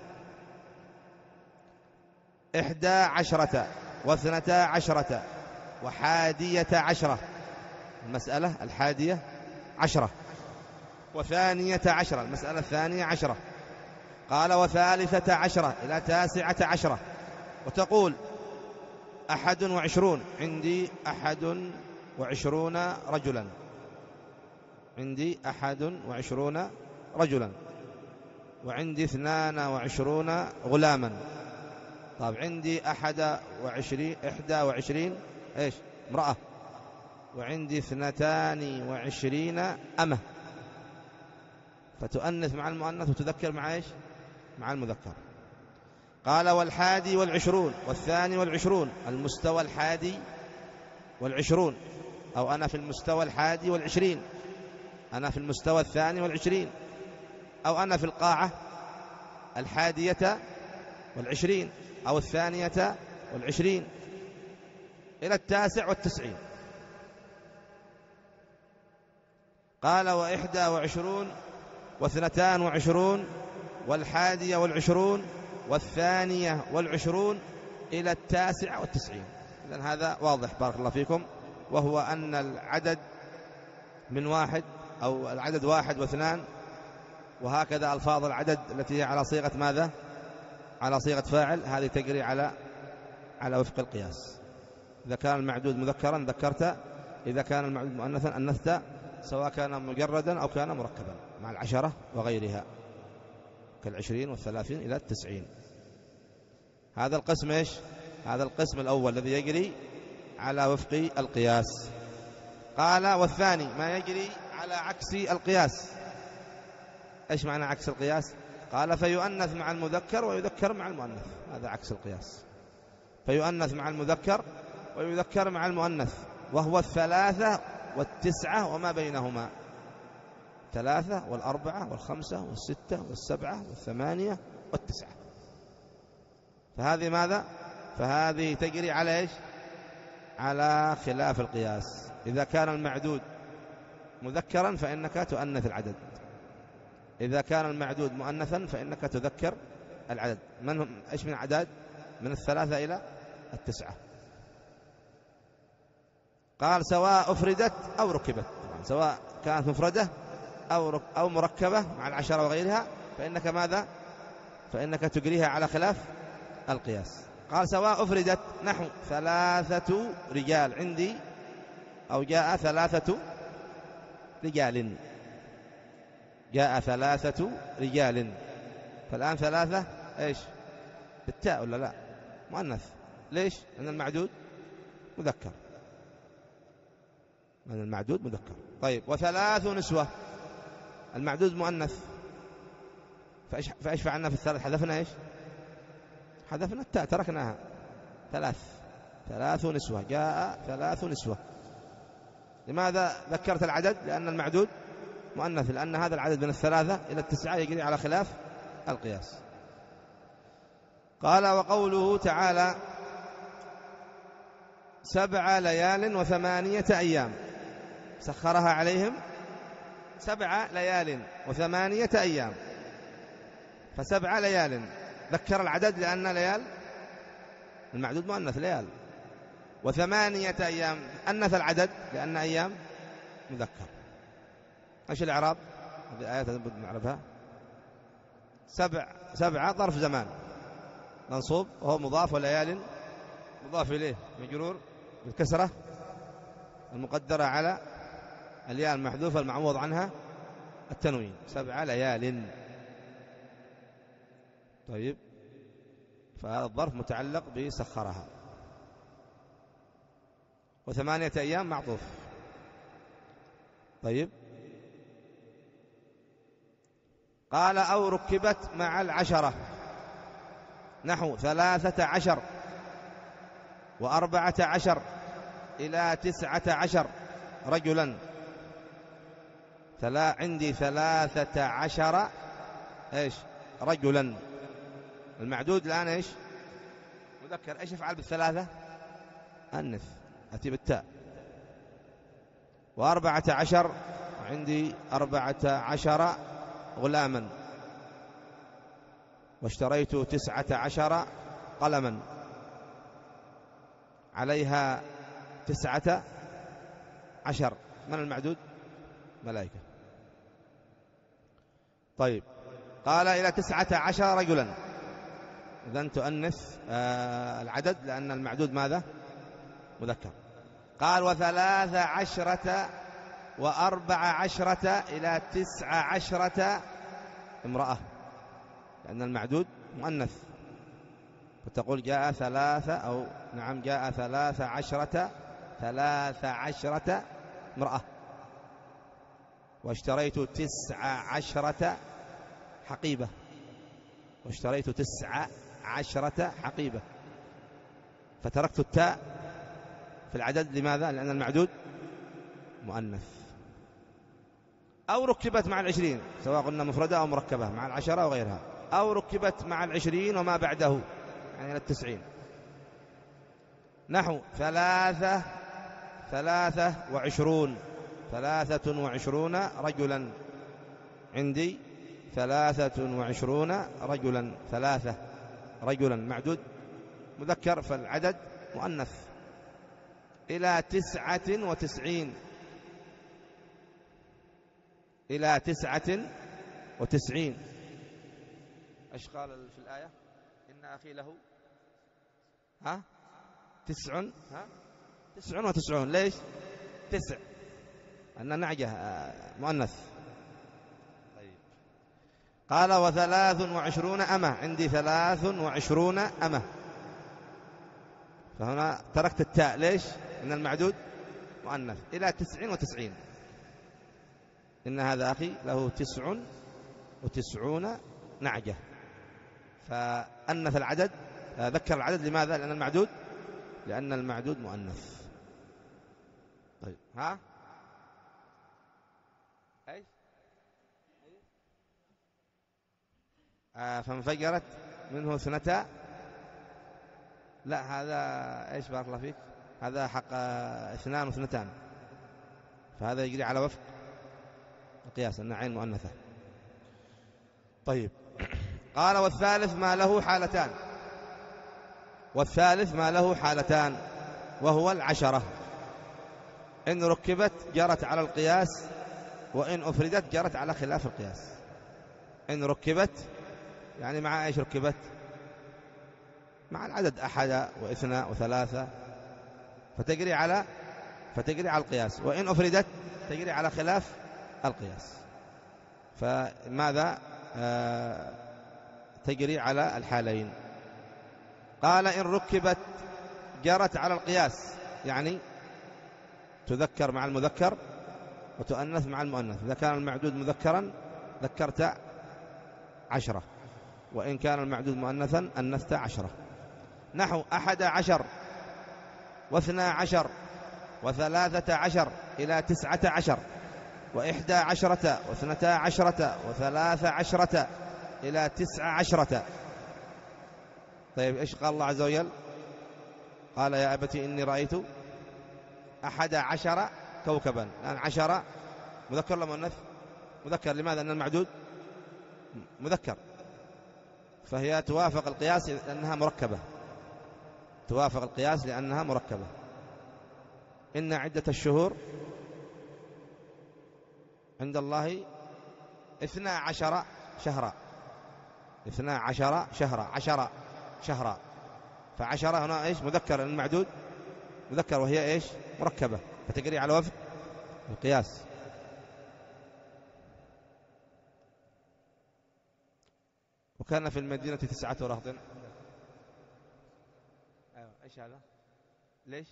إحدى عشرة واثنتا عشرة وحادية عشرة، المسألة الحادية عشرة، وثانية عشرة، المسألة الثانية عشرة. قال وثالثة عشرة إلى تاسعة عشرة. وتقول أحد وعشرون، عندي أحد وعشرون رجلا، عندي أحد وعشرون رجلا، وعندي اثنان وعشرون غلاما. طيب، عندي أحد وعشرين إحدى وعشرين إيش امرأة، وعندي اثنتان وعشرين أمة. فتؤنث مع المؤنث وتذكر مع إيش مع المذكر. قال والحادي والعشرون والثاني والعشرون، المستوى الحادي والعشرون، أو أنا في المستوى الحادي والعشرين، أنا في المستوى الثاني والعشرين، أو أنا في القاعة الحادية والعشرين أو الثانية والعشرين إلى التاسع والتسعين. قال وإحدى وعشرون واثنتان وعشرون والحادية والعشرون والثانية والعشرون إلى التاسع والتسعين. إذن هذا واضح بارك الله فيكم، وهو أن العدد من واحد أو العدد واحد واثنان، وهكذا ألفاظ العدد التي هي على صيغة ماذا؟ على صيغة فاعل، هذه تجري على على وفق القياس. إذا كان المعدود مذكرا ذكرت، إذا كان المعدود مؤنثا أنثت، سواء كان مجردا أو كان مركبا مع العشرة وغيرها كالعشرين والثلاثين إلى التسعين. هذا القسم إيش؟ هذا القسم الأول الذي يجري على وفق القياس. قال والثاني ما يجري على عكس القياس. إيش معنى عكس القياس؟ قال فيؤنث مع المذكر ويذكر مع المؤنث، هذا عكس القياس. فيؤنث مع المذكر ويذكر مع المؤنث، وهو الثلاثة والتسعة وما بينهما، ثلاثة والأربعة والخمسة والستة والسبعة والثمانية والتسعة. فهذه ماذا؟ فهذه تجري على إيش؟ على خلاف القياس. إذا كان المعدود مذكرا فإنك تؤنث العدد، إذا كان المعدود مؤنثا فإنك تذكر العدد. من هم إيش من الأعداد؟ من الثلاثة إلى التسعة. قال سواء أفردت أو ركبت، سواء كانت مفردة أو أو مركبة مع العشرة وغيرها، فإنك ماذا؟ فإنك تجريها على خلاف القياس. قال سواء أفردت نحو ثلاثة رجال عندي، أو جاء ثلاثة رجال، جاء ثلاثة رجال. فالآن ثلاثة إيش؟ بالتاء ولا لا؟ مؤنث. ليش؟ لأن المعدود مذكر، لأن المعدود مذكر. طيب وثلاث نسوة، المعدود مؤنث، فإيش فإيش فعلنا في الثالث؟ حذفنا إيش؟ حذفنا التاء، تركناها. ثلاث ثلاث نسوة، جاء ثلاث نسوة. لماذا ذكرت العدد؟ لأن المعدود مؤنث، لأن هذا العدد من الثلاثة إلى التسعة يجري على خلاف القياس. قال وقوله تعالى سبع ليال وثمانية أيام، سخرها عليهم سبع ليال وثمانية أيام. فسبع ليال ذكر العدد لأن ليال المعدود مؤنث ليال، وثمانية أيام أنث العدد لأن أيام مذكر. ايش الإعراب؟ هذه الآيات لابد نعرفها. سبع سبعة ظرف زمان منصوب وهو مضاف، وليال مضاف إليه مجرور بالكسرة المقدرة على الياء المحذوفة المعوض عنها التنوين. سبع ليال. طيب، فهذا الظرف متعلق بسخرها. وثمانية أيام معطوف. طيب، قال أو ركبت مع العشرة نحو ثلاثة عشر وأربعة عشر إلى تسعة عشر رجلا، ثلا عندي ثلاثة عشر إيش رجلا. المعدود الآن إيش مذكر. إيش يفعل بالثلاثة؟ أنث، أتي بالتاء. وأربعة عشر عندي أربعة عشر غلاما. واشتريت تسعة عشر قلما عليها تسعة عشر. من المعدود؟ ملائكة. طيب قال إلى تسعة عشر رجلا، إذن تؤنث آه العدد لأن المعدود ماذا؟ مذكر. قال وثلاث عشرة وأربع عشرة إلى تسع عشرة امرأة، لأن المعدود مؤنث، فتقول جاء ثلاثة أو نعم جاء ثلاث عشرة ثلاث عشرة امرأة. واشتريت تسع عشرة حقيبة. واشتريت تسع عشرة حقيبة. فتركت التاء في العدد لماذا؟ لأن المعدود مؤنث. أو ركبت مع العشرين، سواء قلنا مفردة أو مركبة مع العشرة وغيرها، أو ركبت مع العشرين وما بعده يعني إلى التسعين. نحو ثلاثة ثلاثة وعشرون، ثلاثة وعشرون رجلا. عندي ثلاثة وعشرون رجلا، ثلاثة رجلا معدود مذكر فالعدد مؤنث. إلى تسعة وتسعين، إلى تسعة وتسعين. إيش قال في الآية؟ إن أخي له ها تسع ها تسع وتسعون. ليش تسع؟ أن نعجة مؤنث. طيب قال وثلاث وعشرون أمة. عندي ثلاث وعشرون أمة، فهنا تركت التاء. ليش؟ إن المعدود مؤنث. إلى تسع وتسعين. إن هذا أخي له تسع وتسعون نعجة، فأنث العدد، ذكر العدد. لماذا؟ لأن المعدود لأن المعدود مؤنث. طيب ها أي آه فانفجرت منه اثنتا. لا هذا ايش بارك الله فيك، هذا حق آه اثنان واثنتان، فهذا يجري على وفق القياس أن عين مؤنثة. طيب قال والثالث ما له حالتان. والثالث ما له حالتان وهو العشرة. إن ركبت جرت على القياس، وإن أفردت جرت على خلاف القياس. إن ركبت يعني مع إيش ركبت؟ مع العدد أحد واثنى وثلاثة، فتجري على فتجري على القياس. وإن أفردت تجري على خلاف القياس. فماذا آه تجري على الحالين. قال إن ركبت جرت على القياس، يعني تذكر مع المذكر وتؤنث مع المؤنث. إذا كان المعدود مذكرا ذكرت عشرة، وإن كان المعدود مؤنثا أنثت عشرة. نحو أحد عشر واثنى عشر وثلاثة عشر إلى تسعة عشر وإحدى عشرة واثنتا عشرة وثلاث عشرة إلى تسع عشرة. طيب إيش قال الله عز وجل؟ قال يا أبتي إني رأيت أحد عشر كوكبا. الآن عشرة مذكر ولا مؤنث؟ مذكر. لماذا؟ أن المعدود مذكر، فهي توافق القياس لأنها مركبة. توافق القياس لأنها مركبة. إن عدة الشهور عند الله اثنا عشر شهرا. اثنا عشر شهرا، عشر شهرا. فعشرة هنا إيش؟ مذكر. المعدود مذكر وهي إيش؟ مركبة، فتجري على وفق القياس. وكان في المدينة تسعة رهط. أيوة. إيش هذا؟ ليش؟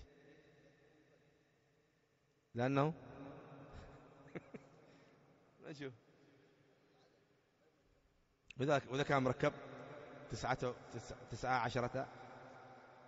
لأنه نشوف. وإذا وإذا كان مركب تسعة تسعة عشرة.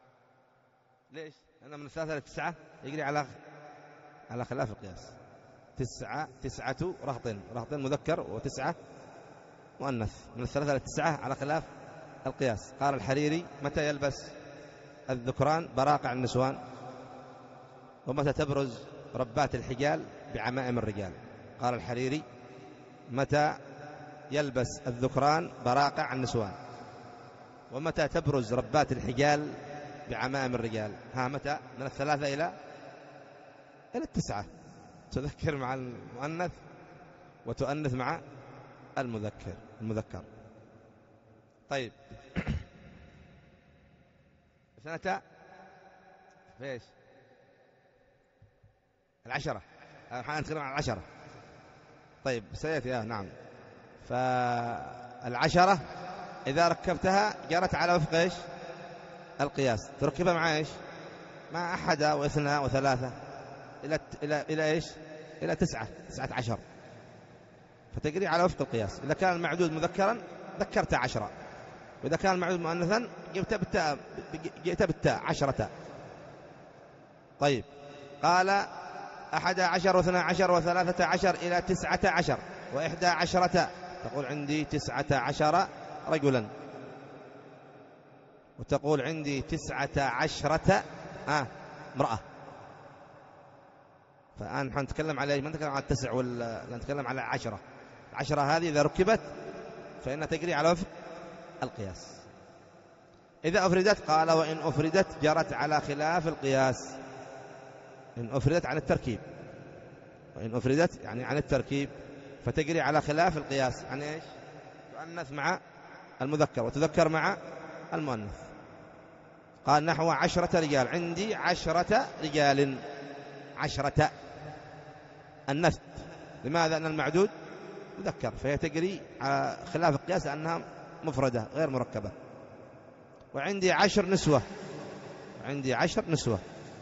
ليش؟ لأن من الثلاثة إلى تسعة يجري على على خلاف القياس. تسعة تسعة رهط، رهط مذكر وتسعة مؤنث، من الثلاثة إلى التسعة على خلاف القياس. قال الحريري: متى يلبس الذكران براقع النسوان؟ ومتى تبرز ربات الحجال بعمائم الرجال؟ قال الحريري: متى يلبس الذكران براقع النسوان؟ ومتى تبرز ربات الحجال بعمائم الرجال؟ ها متى؟ من الثلاثة إلى إلى التسعة. تذكر مع المؤنث وتؤنث مع المذكر المذكر. طيب سنة فيش العشرة، الحين نتكلم عن العشرة. طيب سيأتي آه نعم. فالعشرة إذا ركبتها جرت على وفق إيش؟ القياس. تركبها مع إيش؟ مع أحد واثنى وثلاثة إلى إلى إلى إيش؟ إلى تسعة تسعة عشر، فتجري على وفق القياس. إذا كان المعدود مذكرا ذكرت عشرة، وإذا كان المعدود مؤنثا جئت بالتاء جئت بالتاء عشرة. طيب قال: أحد عشر واثنى عشر وثلاثة عشر إلى تسعة عشر وإحدى عشرة. تقول: عندي تسعة عشر رجلا، وتقول: عندي تسعة عشرة آه امرأة. فالآن نحن نتكلم على ما نتكلم على التسع ولا نتكلم على عشرة. العشرة هذه إذا ركبت فإنها تجري على وفق القياس. إذا أفردت قال: وإن أفردت جرت على خلاف القياس. إن أفردت عن التركيب، وإن أفردت يعني عن التركيب فتجري على خلاف القياس. عن إيش؟ تؤنث مع المذكر وتذكر مع المؤنث. قال: نحو عشرة رجال، عندي عشرة رجال. عشرة النفت. لماذا؟ أن المعدود مذكر، فهي تجري على خلاف القياس لأنها مفردة غير مركبة. وعندي عشر نسوة، عندي عشر نسوة.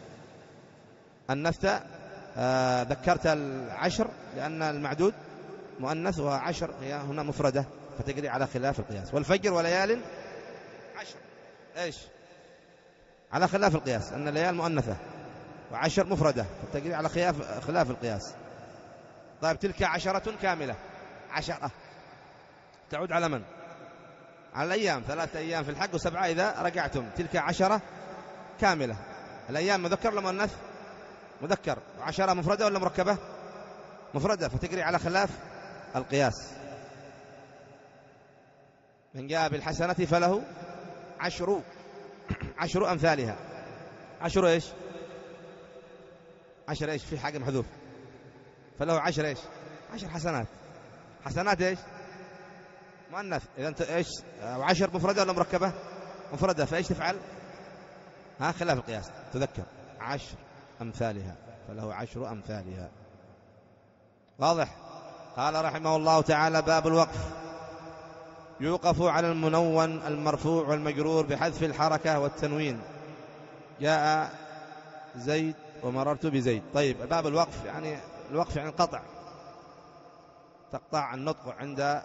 النفت آه ذكرت العشر لأن المعدود مؤنث، وعشر هي هنا مفردة فتجري على خلاف القياس. والفجر وليال عشر إيش؟ على خلاف القياس، أن الليال مؤنثة وعشر مفردة فتجري على خلاف خلاف القياس. طيب تلك عشرة كاملة. عشرة تعود على من؟ على الأيام، ثلاثة أيام في الحج وسبعة إذا رجعتم. تلك عشرة كاملة. الأيام مذكر ولا مؤنث؟ مذكر. وعشرة مفردة ولا مركبة؟ مفردة، فتجري على خلاف القياس. من جاء بالحسنة فله عشر عشر أمثالها. عشر إيش؟ عشر إيش؟ في حاجة محذوف. فله عشر إيش؟ عشر حسنات. حسنات إيش؟ مؤنث. إذا أنت إيش؟ وعشر مفردة ولا مركبة؟ مفردة، فإيش تفعل؟ ها خلاف القياس، تذكر عشر أمثالها، فله عشر أمثالها. واضح؟ قال رحمه الله تعالى: باب الوقف. يوقف على المنون المرفوع والمجرور بحذف الحركة والتنوين. جاء زيد ومررت بزيد. طيب باب الوقف يعني الوقف يعني القطع، تقطع النطق عند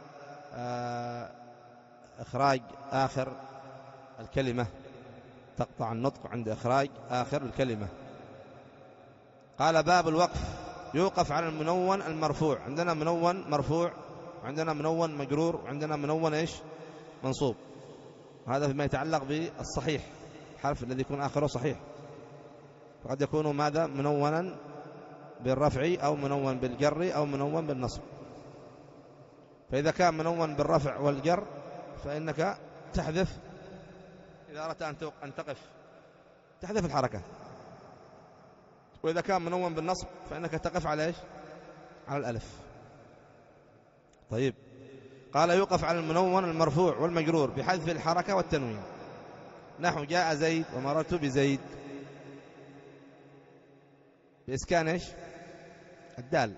إخراج آخر الكلمة، تقطع النطق عند إخراج آخر الكلمة. قال: باب الوقف. يوقف على المنون المرفوع. عندنا منون مرفوع، وعندنا منون مجرور، وعندنا منون إيش؟ منصوب. هذا فيما يتعلق بالصحيح، الحرف الذي يكون آخره صحيح. فقد يكون ماذا؟ منونا بالرفع، أو منون بالجر، أو منون بالنصب. فإذا كان منون بالرفع والجر فإنك تحذف، إذا أردت أن تقف تحذف الحركة. وإذا كان منون بالنصب فإنك تقف على إيش؟ على الألف. طيب قال: يوقف على المنون المرفوع والمجرور بحذف الحركة والتنوين. نحو جاء زيد ومررت بزيد، بإسكان إيش؟ الدال.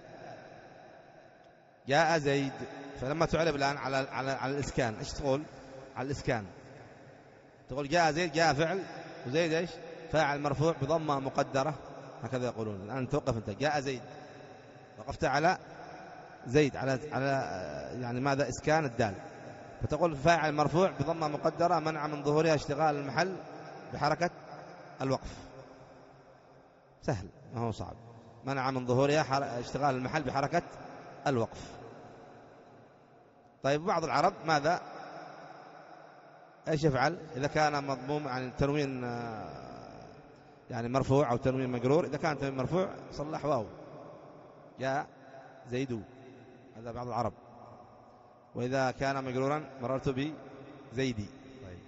جاء زيد، فلما تعرب الآن على على على الإسكان إيش تقول؟ على الإسكان تقول جاء زيد، جاء فعل، وزيد إيش؟ فاعل مرفوع بضمة مقدرة، هكذا يقولون. الآن توقف أنت، جاء زيد، وقفت على زيد، على على يعني ماذا؟ إسكان الدال. فتقول فاعل مرفوع بضمة مقدرة منع من ظهورها اشتغال المحل بحركة الوقف. سهل، ما هو صعب. منع من ظهورها اشتغال المحل بحركة الوقف. طيب بعض العرب ماذا ايش يفعل إذا كان مضموم عن يعني تنوين يعني مرفوع أو تنوين مجرور؟ إذا كان تنوين مرفوع صلح واو جاء زيد، هذا بعض العرب. وإذا كان مجرورا مررت بزيدي. طيب.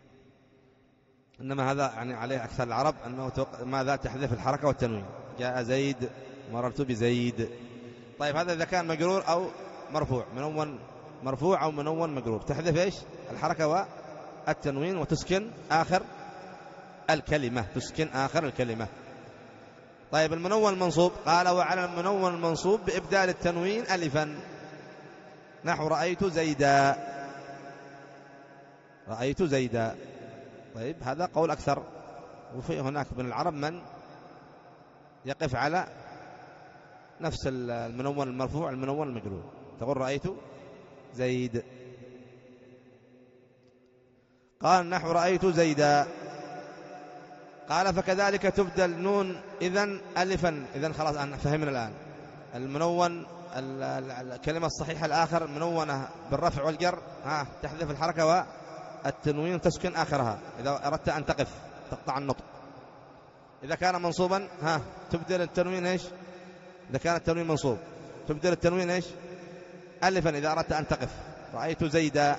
إنما هذا يعني عليه أكثر العرب أنه ماذا تحذف الحركة والتنوين، جاء زيد مررت بزيد. طيب هذا إذا كان مجرور أو مرفوع، منون مرفوع أو منون مجرور، تحذف إيش الحركة والتنوين وتسكن آخر الكلمة، تسكن آخر الكلمة. طيب المنون المنصوب، قال وعلى المنون المنصوب بإبدال التنوين ألفا، نحو رأيت زيدا، رأيت زيدا. طيب هذا قول أكثر، وفي هناك من العرب من يقف على نفس المنون المرفوع المنون المجرور، تقول رأيت زيد. قال نحو رأيت زيدا. قال فكذلك تبدل نون إذن ألفا. إذن خلاص أنا فهمنا الآن المنون الكلمة الصحيحة الآخر منونة بالرفع والجر، ها تحذف الحركة والتنوين تسكن آخرها إذا أردت أن تقف تقطع النطق. إذا كان منصوبا ها تبدل التنوين إيش؟ إذا كان التنوين منصوب تبدل التنوين إيش؟ ألفا إذا أردت أن تقف، رأيت زيدا.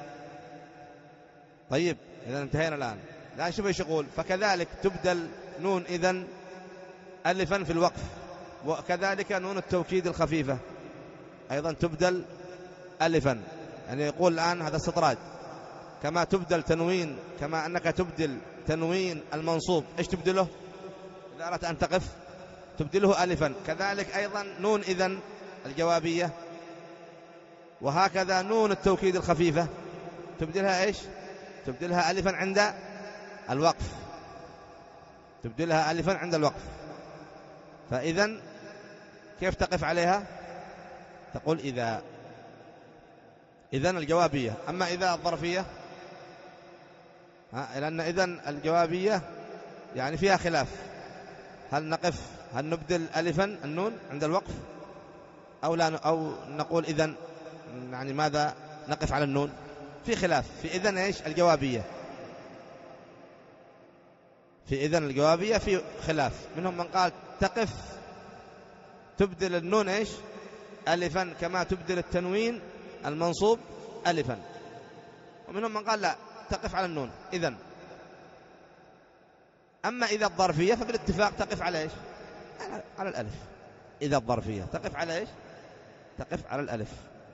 طيب إذا انتهينا الآن. لا شوف ايش يقول، فكذلك تبدل نون إذن ألفا في الوقف، وكذلك نون التوكيد الخفيفة أيضا تبدل ألفا. يعني يقول الآن هذا استطراد، كما تبدل تنوين، كما أنك تبدل تنوين المنصوب إيش تبدله إذا أردت أن تقف؟ تبدله ألفا. كذلك أيضا نون إذن الجوابية، وهكذا نون التوكيد الخفيفة تبدلها إيش؟ تبدلها ألفا عند الوقف، تبدلها ألفا عند الوقف. فإذن كيف تقف عليها؟ تقول إذا. إذن الجوابية. أما إذا الظرفية، لأن إذن الجوابية يعني فيها خلاف، هل نقف هل نبدل ألفا النون عند الوقف أو لا، أو نقول إذن يعني ماذا نقف على النون؟ في خلاف في إذن إيش الجوابية، في إذن الجوابية في خلاف. منهم من قال تقف تبدل النون إيش ألفا كما تبدل التنوين المنصوب ألفا، ومنهم من قال لا تقف على النون إذن. أما إذا الظرفية فبالاتفاق تقف على إيش؟ على الألف. إذا الظرفية تقف على إيش؟ تقف على الألف.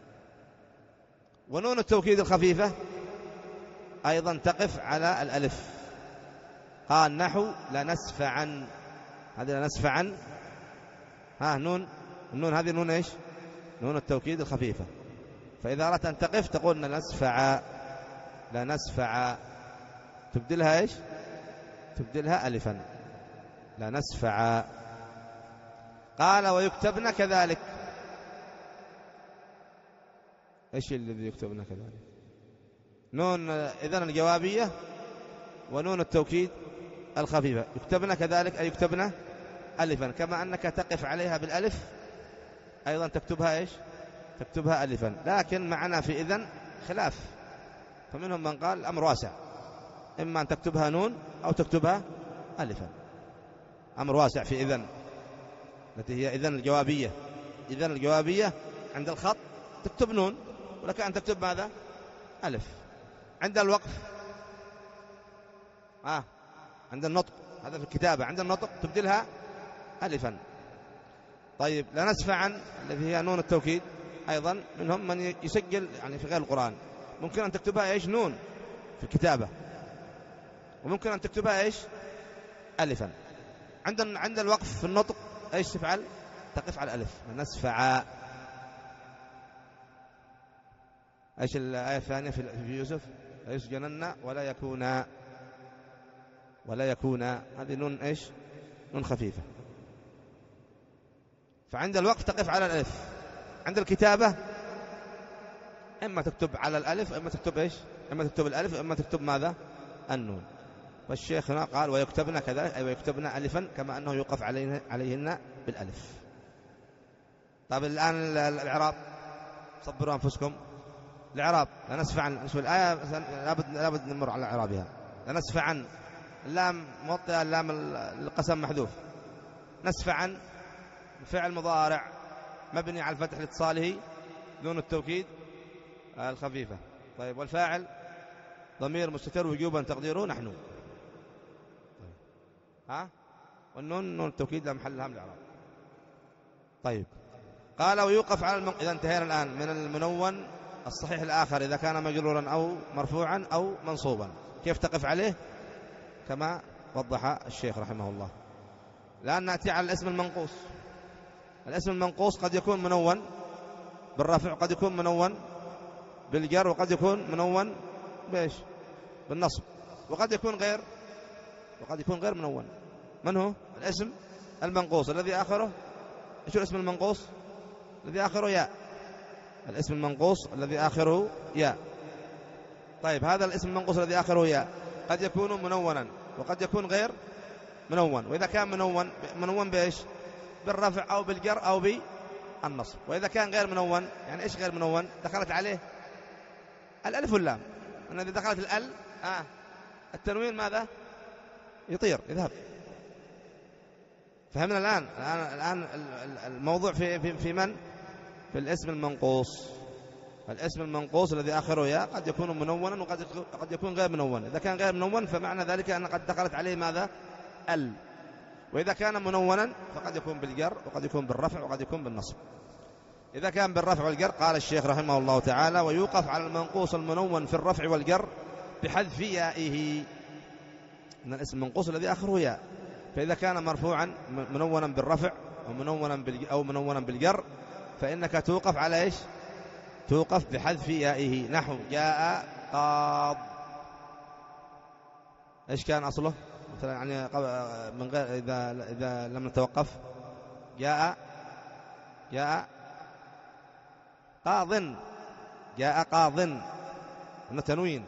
ونون التوكيد الخفيفة أيضا تقف على الألف. ها نحو لنسفعا، هذه لنسفعا، ها نون النون هذه نون إيش؟ نون التوكيد الخفيفة. فإذا أردت أن تقف تقول لنسفع، لنسفع تبدلها إيش؟ تبدلها ألفا، لنسفع. قال ويكتبن كذلك. إيش الذي يكتبن كذلك؟ نون إذن الجوابية ونون التوكيد الخفيفة يكتبن كذلك، أي يكتبن ألفا كما أنك تقف عليها بالألف أيضا تكتبها إيش؟ تكتبها ألفا. لكن معنا في إذن خلاف، فمنهم من قال الأمر واسع، إما أن تكتبها نون أو تكتبها ألفا، أمر واسع في إذن التي هي إذن الجوابية. إذن الجوابية عند الخط تكتب نون، ولك أن تكتب ماذا؟ ألف. عند الوقف آه عند النطق، هذا في الكتابة، عند النطق تبدلها ألفا. طيب لنسفعا الذي هي نون التوكيد أيضا منهم من يسجل يعني في غير القرآن، ممكن أن تكتبها إيش؟ نون في الكتابة، وممكن أن تكتبها إيش؟ ألفا. عند عند الوقف في النطق إيش تفعل؟ تقف على الألف، لنسفع. إيش الآية الثانية في يوسف؟ لا يسجنن ولا يكون، ولا يكون، هذه نون إيش؟ نون خفيفة. فعند الوقف تقف على الألف. عند الكتابة إما تكتب على الألف إما تكتب إيش؟ إما تكتب الألف إما تكتب ماذا؟ النون. والشيخ هنا قال ويكتبنا كذلك، أي ويكتبنا ألفا كما أنه يوقف عليهن بالألف. طيب الآن الإعراب، صبروا أنفسكم. الإعراب لا نسفع عن نشوف الآية لابد لابد نمر على إعرابها. لا نسفع عن اللام موطئة، اللام القسم محذوف. نسفع عن فعل مضارع مبني على الفتح لاتصاله دون التوكيد الخفيفة. طيب والفاعل ضمير مستتر وجوبا تقديره نحن. طيب. ها والنون نون التوكيد لا محل لها من الإعراب. طيب قال ويوقف على المن... إذا انتهينا الآن من المنون الصحيح الآخر إذا كان مجرورا أو مرفوعا أو منصوبا كيف تقف عليه كما وضح الشيخ رحمه الله. الآن نأتي على الاسم المنقوص. الاسم المنقوص قد يكون منون بالرفع، قد يكون منون بالجر، وقد يكون منون بإيش بالنصب، وقد يكون غير وقد يكون غير منون. من هو الاسم المنقوص الذي آخره إيش الاسم المنقوص الذي آخره ياء؟ الاسم المنقوص الذي آخره ياء. طيب هذا الاسم المنقوص الذي آخره ياء قد يكون منونا وقد يكون غير منون. وإذا كان منون منون بإيش؟ بالرفع أو بالجر أو بالنصب. وإذا كان غير منون يعني إيش غير منون؟ دخلت عليه الألف واللام. أن إذا دخلت الأل آه التنوين ماذا؟ يطير يذهب. فهمنا الآن الآن الآن الموضوع في في في من؟ في الاسم المنقوص. الاسم المنقوص الذي آخره ياء قد يكون منونا وقد قد يكون غير منون. إذا كان غير منون فمعنى ذلك أن قد دخلت عليه ماذا؟ ال. وإذا كان منونا فقد يكون بالجر وقد يكون بالرفع وقد يكون بالنصب. إذا كان بالرفع والجر قال الشيخ رحمه الله تعالى ويوقف على المنقوص المنون في الرفع والجر بحذف يائه. من الاسم المنقوص الذي آخره ياء، فإذا كان مرفوعا منونا بالرفع أو منونا أو منونا بالجر فإنك توقف على إيش؟ توقف بحذف يائه. نحو جاء قاض. إيش كان أصله؟ مثلا يعني من غير إذا إذا لم نتوقف جاء جاء قاض. جاء قاض من تنوين.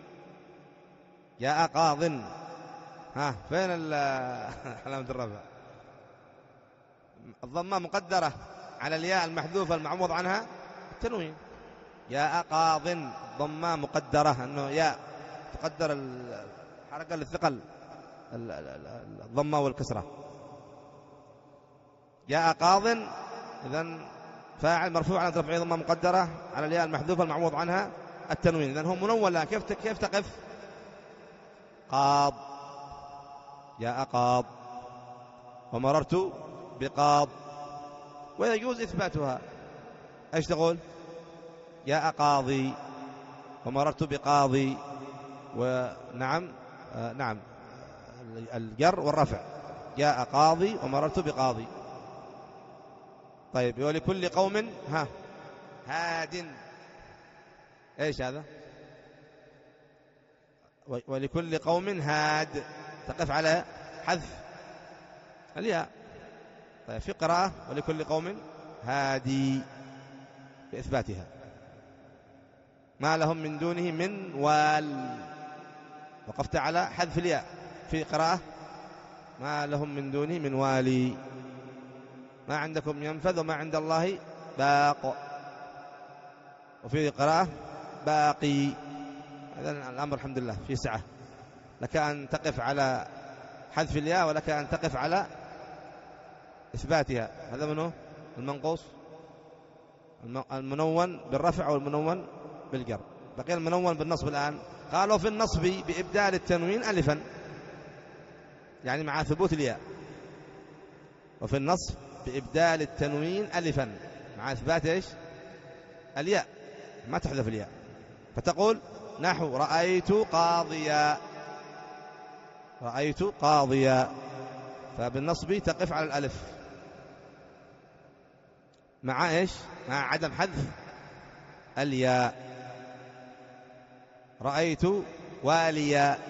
جاء قاض. ها فين علامة الرفع؟ الضمة مقدرة على الياء المحذوفة المعوض عنها التنوين. جاء قاض الضمة مقدرة أنه ياء تقدر الحركة للثقل الضمة والكسرة. جاء قاض إذن فاعل مرفوع على رفعه ضمة مقدرة على الياء المحذوفة المعوض عنها التنوين. إذن هو منون. كيف كيف تقف؟ قاض. جاء قاض ومررت بقاض. ويجوز إثباتها. إيش تقول؟ جاء قاضي ومررت بقاضي. ونعم آه نعم الجر والرفع. جاء قاضي ومررت بقاضي. طيب ولكل قوم ها هاد. إيش هذا؟ ولكل قوم هاد تقف على حذف الياء. طيب في قراءة ولكل قوم هادي بإثباتها. ما لهم من دونه من وال وقفت على حذف الياء. في قراءة ما لهم من دونه من والي. ما عندكم ينفذ وما عند الله باق. وفي قراءة باقي. هذا الأمر الحمد لله في سعة. لك أن تقف على حذف الياء ولك أن تقف على إثباتها. هذا منه المنقوص المنون بالرفع والمنون بالجر. بقي المنون بالنصب الآن. قالوا في النصب بإبدال التنوين ألفا يعني مع ثبوت الياء. وفي النصب بإبدال التنوين ألفا مع إثبات إيش؟ الياء. ما تحذف الياء. فتقول نحو رأيت قاضيا. رأيت قاضيا. فبالنصب تقف على الألف مع إيش؟ مع عدم حذف الياء. رأيت واليا.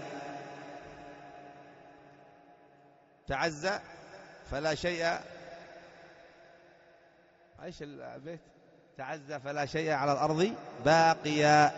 تعز فلا شيء. ايش البيت؟ تعز فلا شيء على الأرض باقيا.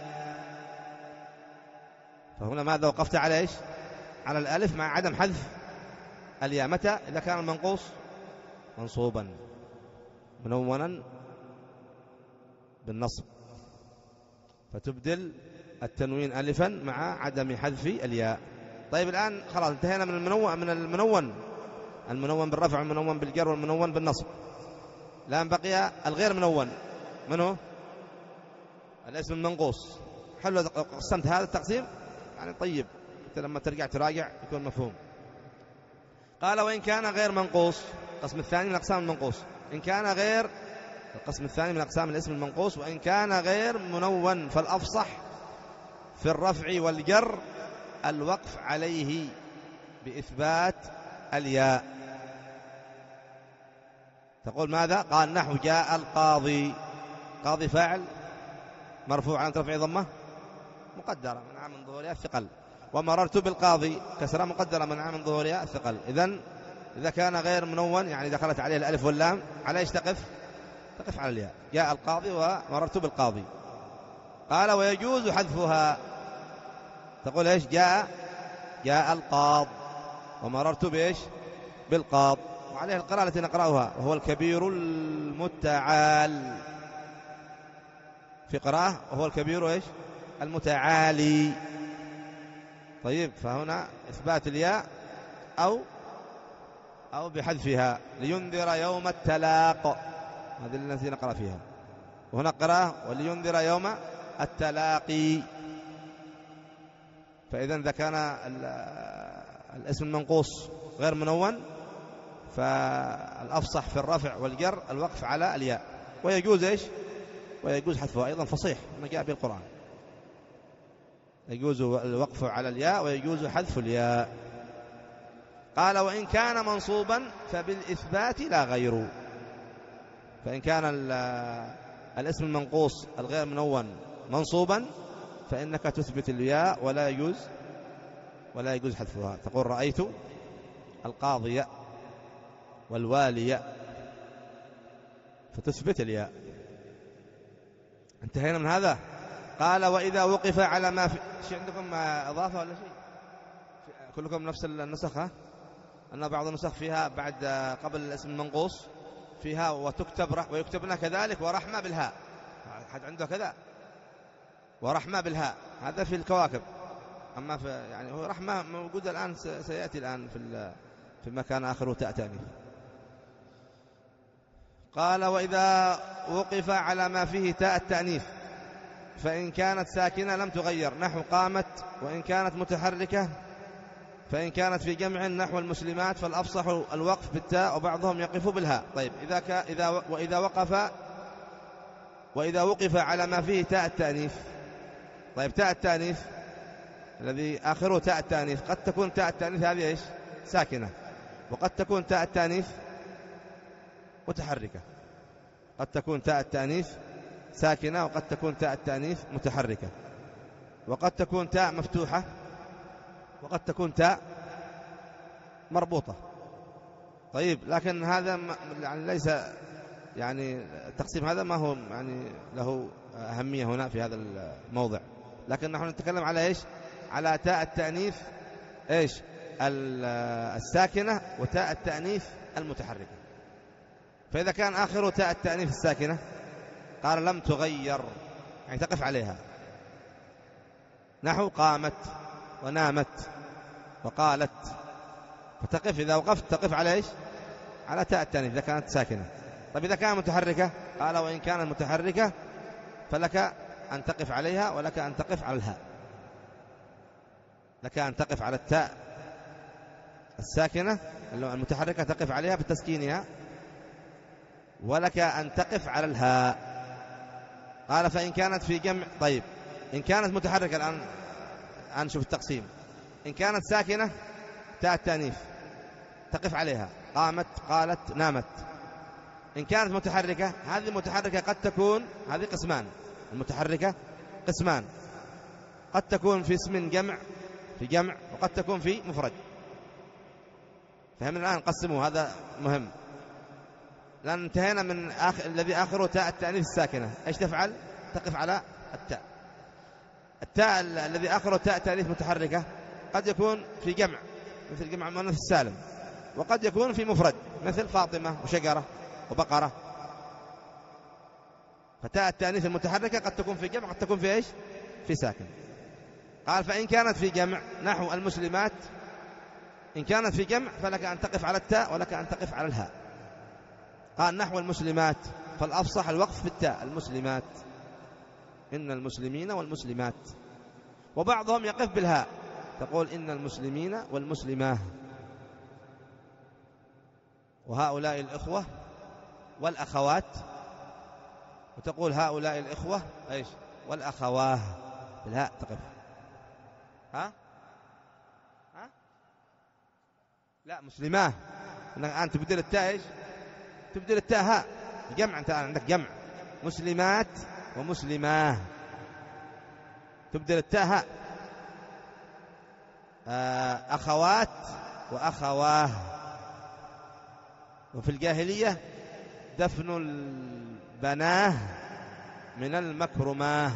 فهنا ماذا وقفت على ايش؟ على الألف مع عدم حذف الياء. متى؟ إذا كان المنقوص منصوبا منونا بالنصب، فتبدل التنوين ألفا مع عدم حذف الياء. طيب الآن خلاص انتهينا من المنون من المنون المنون بالرفع والمنون بالجر والمنون بالنصب. الآن بقي الغير منون، منه الاسم المنقوص. حلو قسمت هذا التقسيم يعني طيب، لما ترجع تراجع يكون مفهوم. قال وإن كان غير منقوص، القسم الثاني من أقسام المنقوص، إن كان غير القسم الثاني من أقسام الاسم المنقوص، وإن كان غير منون فالأفصح في الرفع والجر الوقف عليه بإثبات الياء. تقول ماذا؟ قال نحو جاء القاضي، قاضي فاعل مرفوع عن رفع ضمه مقدرة منع من ظهورها الثقل، ومررت بالقاضي كسرة مقدرة منع من ظهورها الثقل. إذن إذا كان غير منون يعني دخلت عليه الألف واللام، على إيش تقف؟ تقف على الياء. جاء القاضي ومررت بالقاضي. قال ويجوز حذفها، تقول إيش؟ جاء جاء القاض ومررت بإيش؟ بالقاض. وعليه القراءة التي نقرأها، وهو الكبير المتعال. في قراءة وهو الكبير إيش؟ المتعالي. طيب فهنا إثبات الياء أو أو بحذفها. لينذر يوم التلاق، هذه التي نقرأ فيها. وهنا قراءة ولينذر يوم التلاقي. فإذا إذا كان الاسم المنقوص غير منون فالأفصح في الرفع والجر الوقف على الياء، ويجوز إيش؟ ويجوز حذفها أيضا فصيح ما جاء به القرآن، يجوز الوقف على الياء ويجوز حذف الياء. قال وإن كان منصوبا فبالإثبات لا غير. فإن كان الاسم المنقوص الغير منون منصوبا فإنك تثبت الياء ولا يجوز ولا يجوز حذفها. تقول رأيت القاضي والوالي، فتثبت الياء. انتهينا من هذا. قال وإذا وقف على ما في شيء عندكم إضافة ولا شيء؟ كلكم نفس النسخ؟ ها؟ أن بعض النسخ فيها بعد قبل الاسم المنقوص فيها وتكتب ويكتبنا كذلك ورحمة بالهاء. حد عنده كذا ورحمة بالهاء، هذا في الكواكب. أما في يعني هو رحمة موجودة الآن، سيأتي الآن في في مكان آخر تاء تانيث. قال وإذا وقف على ما فيه تاء التأنيث فإن كانت ساكنة لم تغير، نحو قامت. وإن كانت متحركة فإن كانت في جمع نحو المسلمات فالأفصح الوقف بالتاء وبعضهم يقف بالهاء. طيب إذا ك... إذا و... وإذا وقف وإذا وقف على ما فيه تاء التأنيث. طيب تاء التأنيث الذي آخره تاء التأنيث قد تكون تاء التأنيث هذه إيش؟ ساكنة، وقد تكون تاء التأنيث متحركة. قد تكون تاء التأنيث ساكنة وقد تكون تاء التأنيث متحركة، وقد تكون تاء مفتوحة وقد تكون تاء مربوطة. طيب لكن هذا يعني ليس يعني التقسيم هذا ما هو يعني له أهمية هنا في هذا الموضع، لكن نحن نتكلم على إيش؟ على تاء التأنيث إيش؟ الساكنة وتاء التأنيث المتحركة. فإذا كان آخره تاء التأنيث الساكنة قال لم تغير يعني تقف عليها، نحو قامت ونامت وقالت، فتقف إذا وقفت تقف على إيش؟ على تاء التأنيث إذا كانت ساكنة. طيب إذا كانت متحركة قال وإن كانت متحركة فلك أن تقف عليها ولك أن تقف على الهاء. لك أن تقف على التاء الساكنة المتحركة تقف عليها بتسكينها، ولك أن تقف على الهاء. قال فإن كانت في جمع. طيب إن كانت متحركة الآن الآن شوف التقسيم. إن كانت ساكنة تاء التأنيث تقف عليها، قامت قالت نامت. إن كانت متحركة هذه المتحركة قد تكون هذه قسمان، المتحركة قسمان، قد تكون في اسم جمع في جمع وقد تكون في مفرد. فهمنا الآن قسموا، هذا مهم. لأن انتهينا من آخر الذي آخره تاء التأنيث الساكنة، إيش تفعل؟ تقف على التاء. التاء الذي آخره تاء التأنيث متحركة قد يكون في جمع مثل جمع المؤنث السالم، وقد يكون في مفرد مثل فاطمة وشجرة وبقرة. فتاء التأنيث المتحركة قد تكون في جمع قد تكون في إيش؟ في ساكن. قال فإن كانت في جمع نحو المسلمات، إن كانت في جمع فلك أن تقف على التاء ولك أن تقف على الهاء. قال نحو المسلمات فالأفصح الوقف في التاء، المسلمات، إن المسلمين والمسلمات. وبعضهم يقف بالهاء، تقول إن المسلمين والمسلماه، وهؤلاء الإخوة والأخوات، وتقول هؤلاء الإخوة إيش؟ والأخواه، بالهاء تقف. ها؟ ها؟ لا مسلماه، أنت تبدل التاء إيش؟ تبدل التاء هاء، جمع، أنت عندك جمع مسلمات ومسلماه، تبدل التاء هاء. أخوات وأخواه. وفي الجاهلية دفن البناه من المكرماه،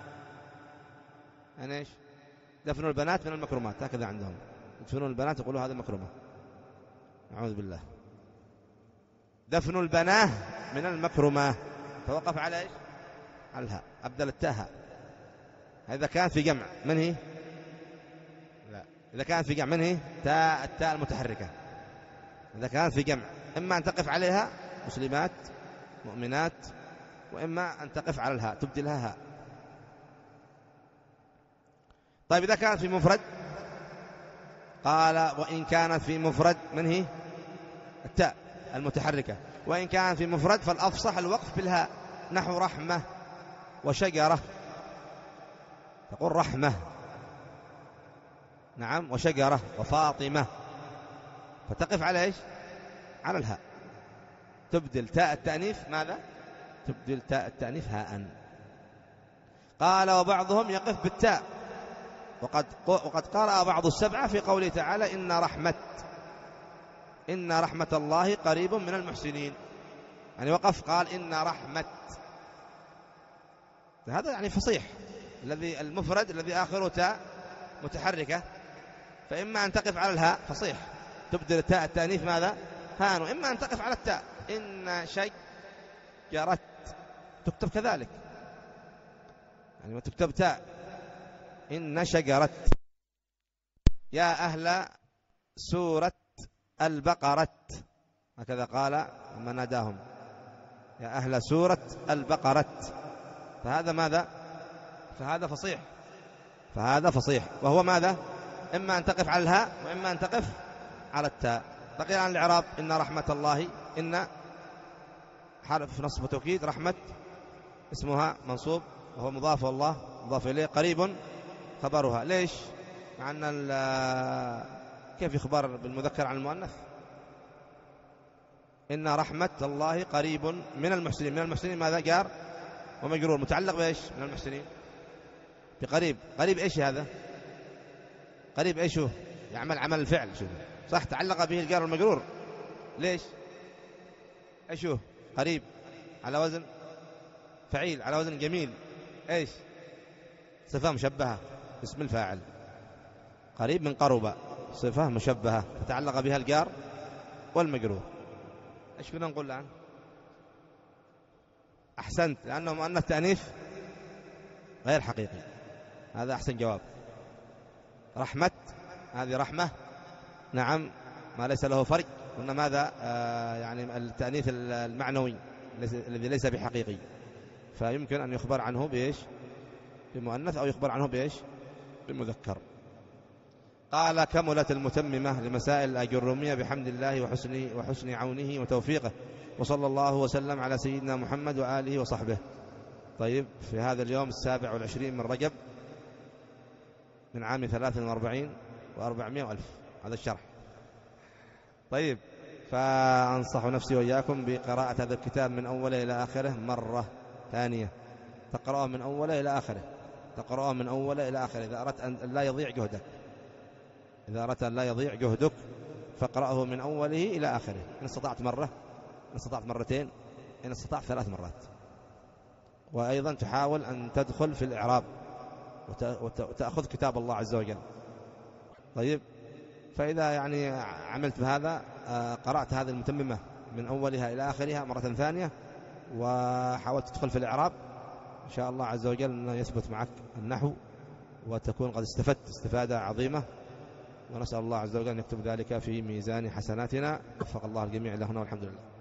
يعني إيش؟ دفن البنات من المكرمات، هكذا عندهم يدفنون البنات يقولوا هذا مكرمة، أعوذ بالله. دفن البناه من المكرماه، فوقف على إيش؟ على الهاء، أبدل التاء هاء. إذا كان في جمع من هي؟ لا، إذا كانت في جمع من هي؟ تاء التاء المتحركة. إذا كانت في جمع إما أن تقف عليها مسلمات مؤمنات، وإما أن تقف على الهاء تبدلها هاء. طيب إذا كانت في مفرد، قال وإن كانت في مفرد من هي؟ التاء المتحركة. وإن كانت في مفرد فالأفصح الوقف بالهاء، نحو رحمة وشجرة، تقول رحمة، نعم، وشجرة وفاطمة، فتقف على إيش؟ على الهاء، تبدل تاء التأنيث ماذا؟ تبدل تاء التأنيث هاء. قال وبعضهم يقف بالتاء، وقد وقد قرأ بعض السبعة في قوله تعالى إن رحمة إن رحمة الله قريب من المحسنين، يعني وقف قال إن رحمة، هذا يعني فصيح. الذي المفرد الذي آخره تاء متحركة، فإما أن تقف على الهاء فصيح تبدل تاء التأنيث ماذا؟ هاء، وإما أن تقف على التاء، إن شجرت تكتب كذلك، يعني ما تكتب تاء إن شجرت. يا أهل سورة البقرة، هكذا قال لما ناداهم، يا أهل سورة البقرة، فهذا ماذا؟ فهذا فصيح، فهذا فصيح، وهو ماذا؟ إما أن تقف على الهاء وإما أن تقف على التاء. بقي عن الإعراب إن رحمة الله، إن حرف نصب وتوكيد، رحمة اسمها منصوب وهو مضاف، والله مضاف إليه، قريب خبرها. ليش؟ مع أن كيف يخبر بالمذكر عن المؤنث؟ إن رحمة الله قريب من المحسنين، من المحسنين ماذا؟ جار ومجرور، متعلق بإيش؟ من المحسنين بقريب. قريب إيش هذا؟ قريب إيش هو؟ يعمل عمل الفعل، شوف صح، تعلق به الجار والمجرور. ليش؟ إيش هو؟ قريب على وزن فعيل، على وزن جميل، إيش؟ صفة مشبهة اسم الفاعل، قريب من قرب، صفة مشبهة تعلق بها الجار والمجرور. إيش كنا نقول الآن؟ أحسنت، لأنه مؤنث تأنيث غير حقيقي، هذا أحسن جواب. رحمة، هذه رحمة، نعم، ما ليس له فرق، قلنا ماذا؟ آه يعني التأنيث المعنوي الذي ليس بحقيقي، فيمكن أن يخبر عنه بإيش؟ بمؤنث، أو يخبر عنه بإيش؟ بمذكر. قال كملت المتممة لمسائل الأجرومية بحمد الله وحسن, وحسن عونه وتوفيقه، وصلى الله وسلم على سيدنا محمد وآله وصحبه. طيب، في هذا اليوم السابع والعشرين من رجب من عام ثلاث وأربعين وأربعمائة وألف، هذا الشرح. طيب، فأنصح نفسي وإياكم بقراءة هذا الكتاب من أوله إلى آخره مرة ثانية، تقرأه من أوله إلى آخره، تقرأه من أوله إلى آخره، إذا أردت أن لا يضيع جهدك، إذا أردت أن لا يضيع جهدك فاقرأه من أوله إلى آخره، إن استطعت مرة، إن استطعت مرتين، إن استطعت ثلاث مرات. وأيضا تحاول أن تدخل في الإعراب وتأخذ كتاب الله عز وجل. طيب، فإذا يعني عملت بهذا قرأت هذه المتممة من أولها إلى آخرها مرة ثانية وحاولت تدخل في الإعراب، إن شاء الله عز وجل أن يثبت معك النحو وتكون قد استفدت استفادة عظيمة، ونسأل الله عز وجل أن يكتب ذلك في ميزان حسناتنا. وفق الله الجميع له والحمد لله.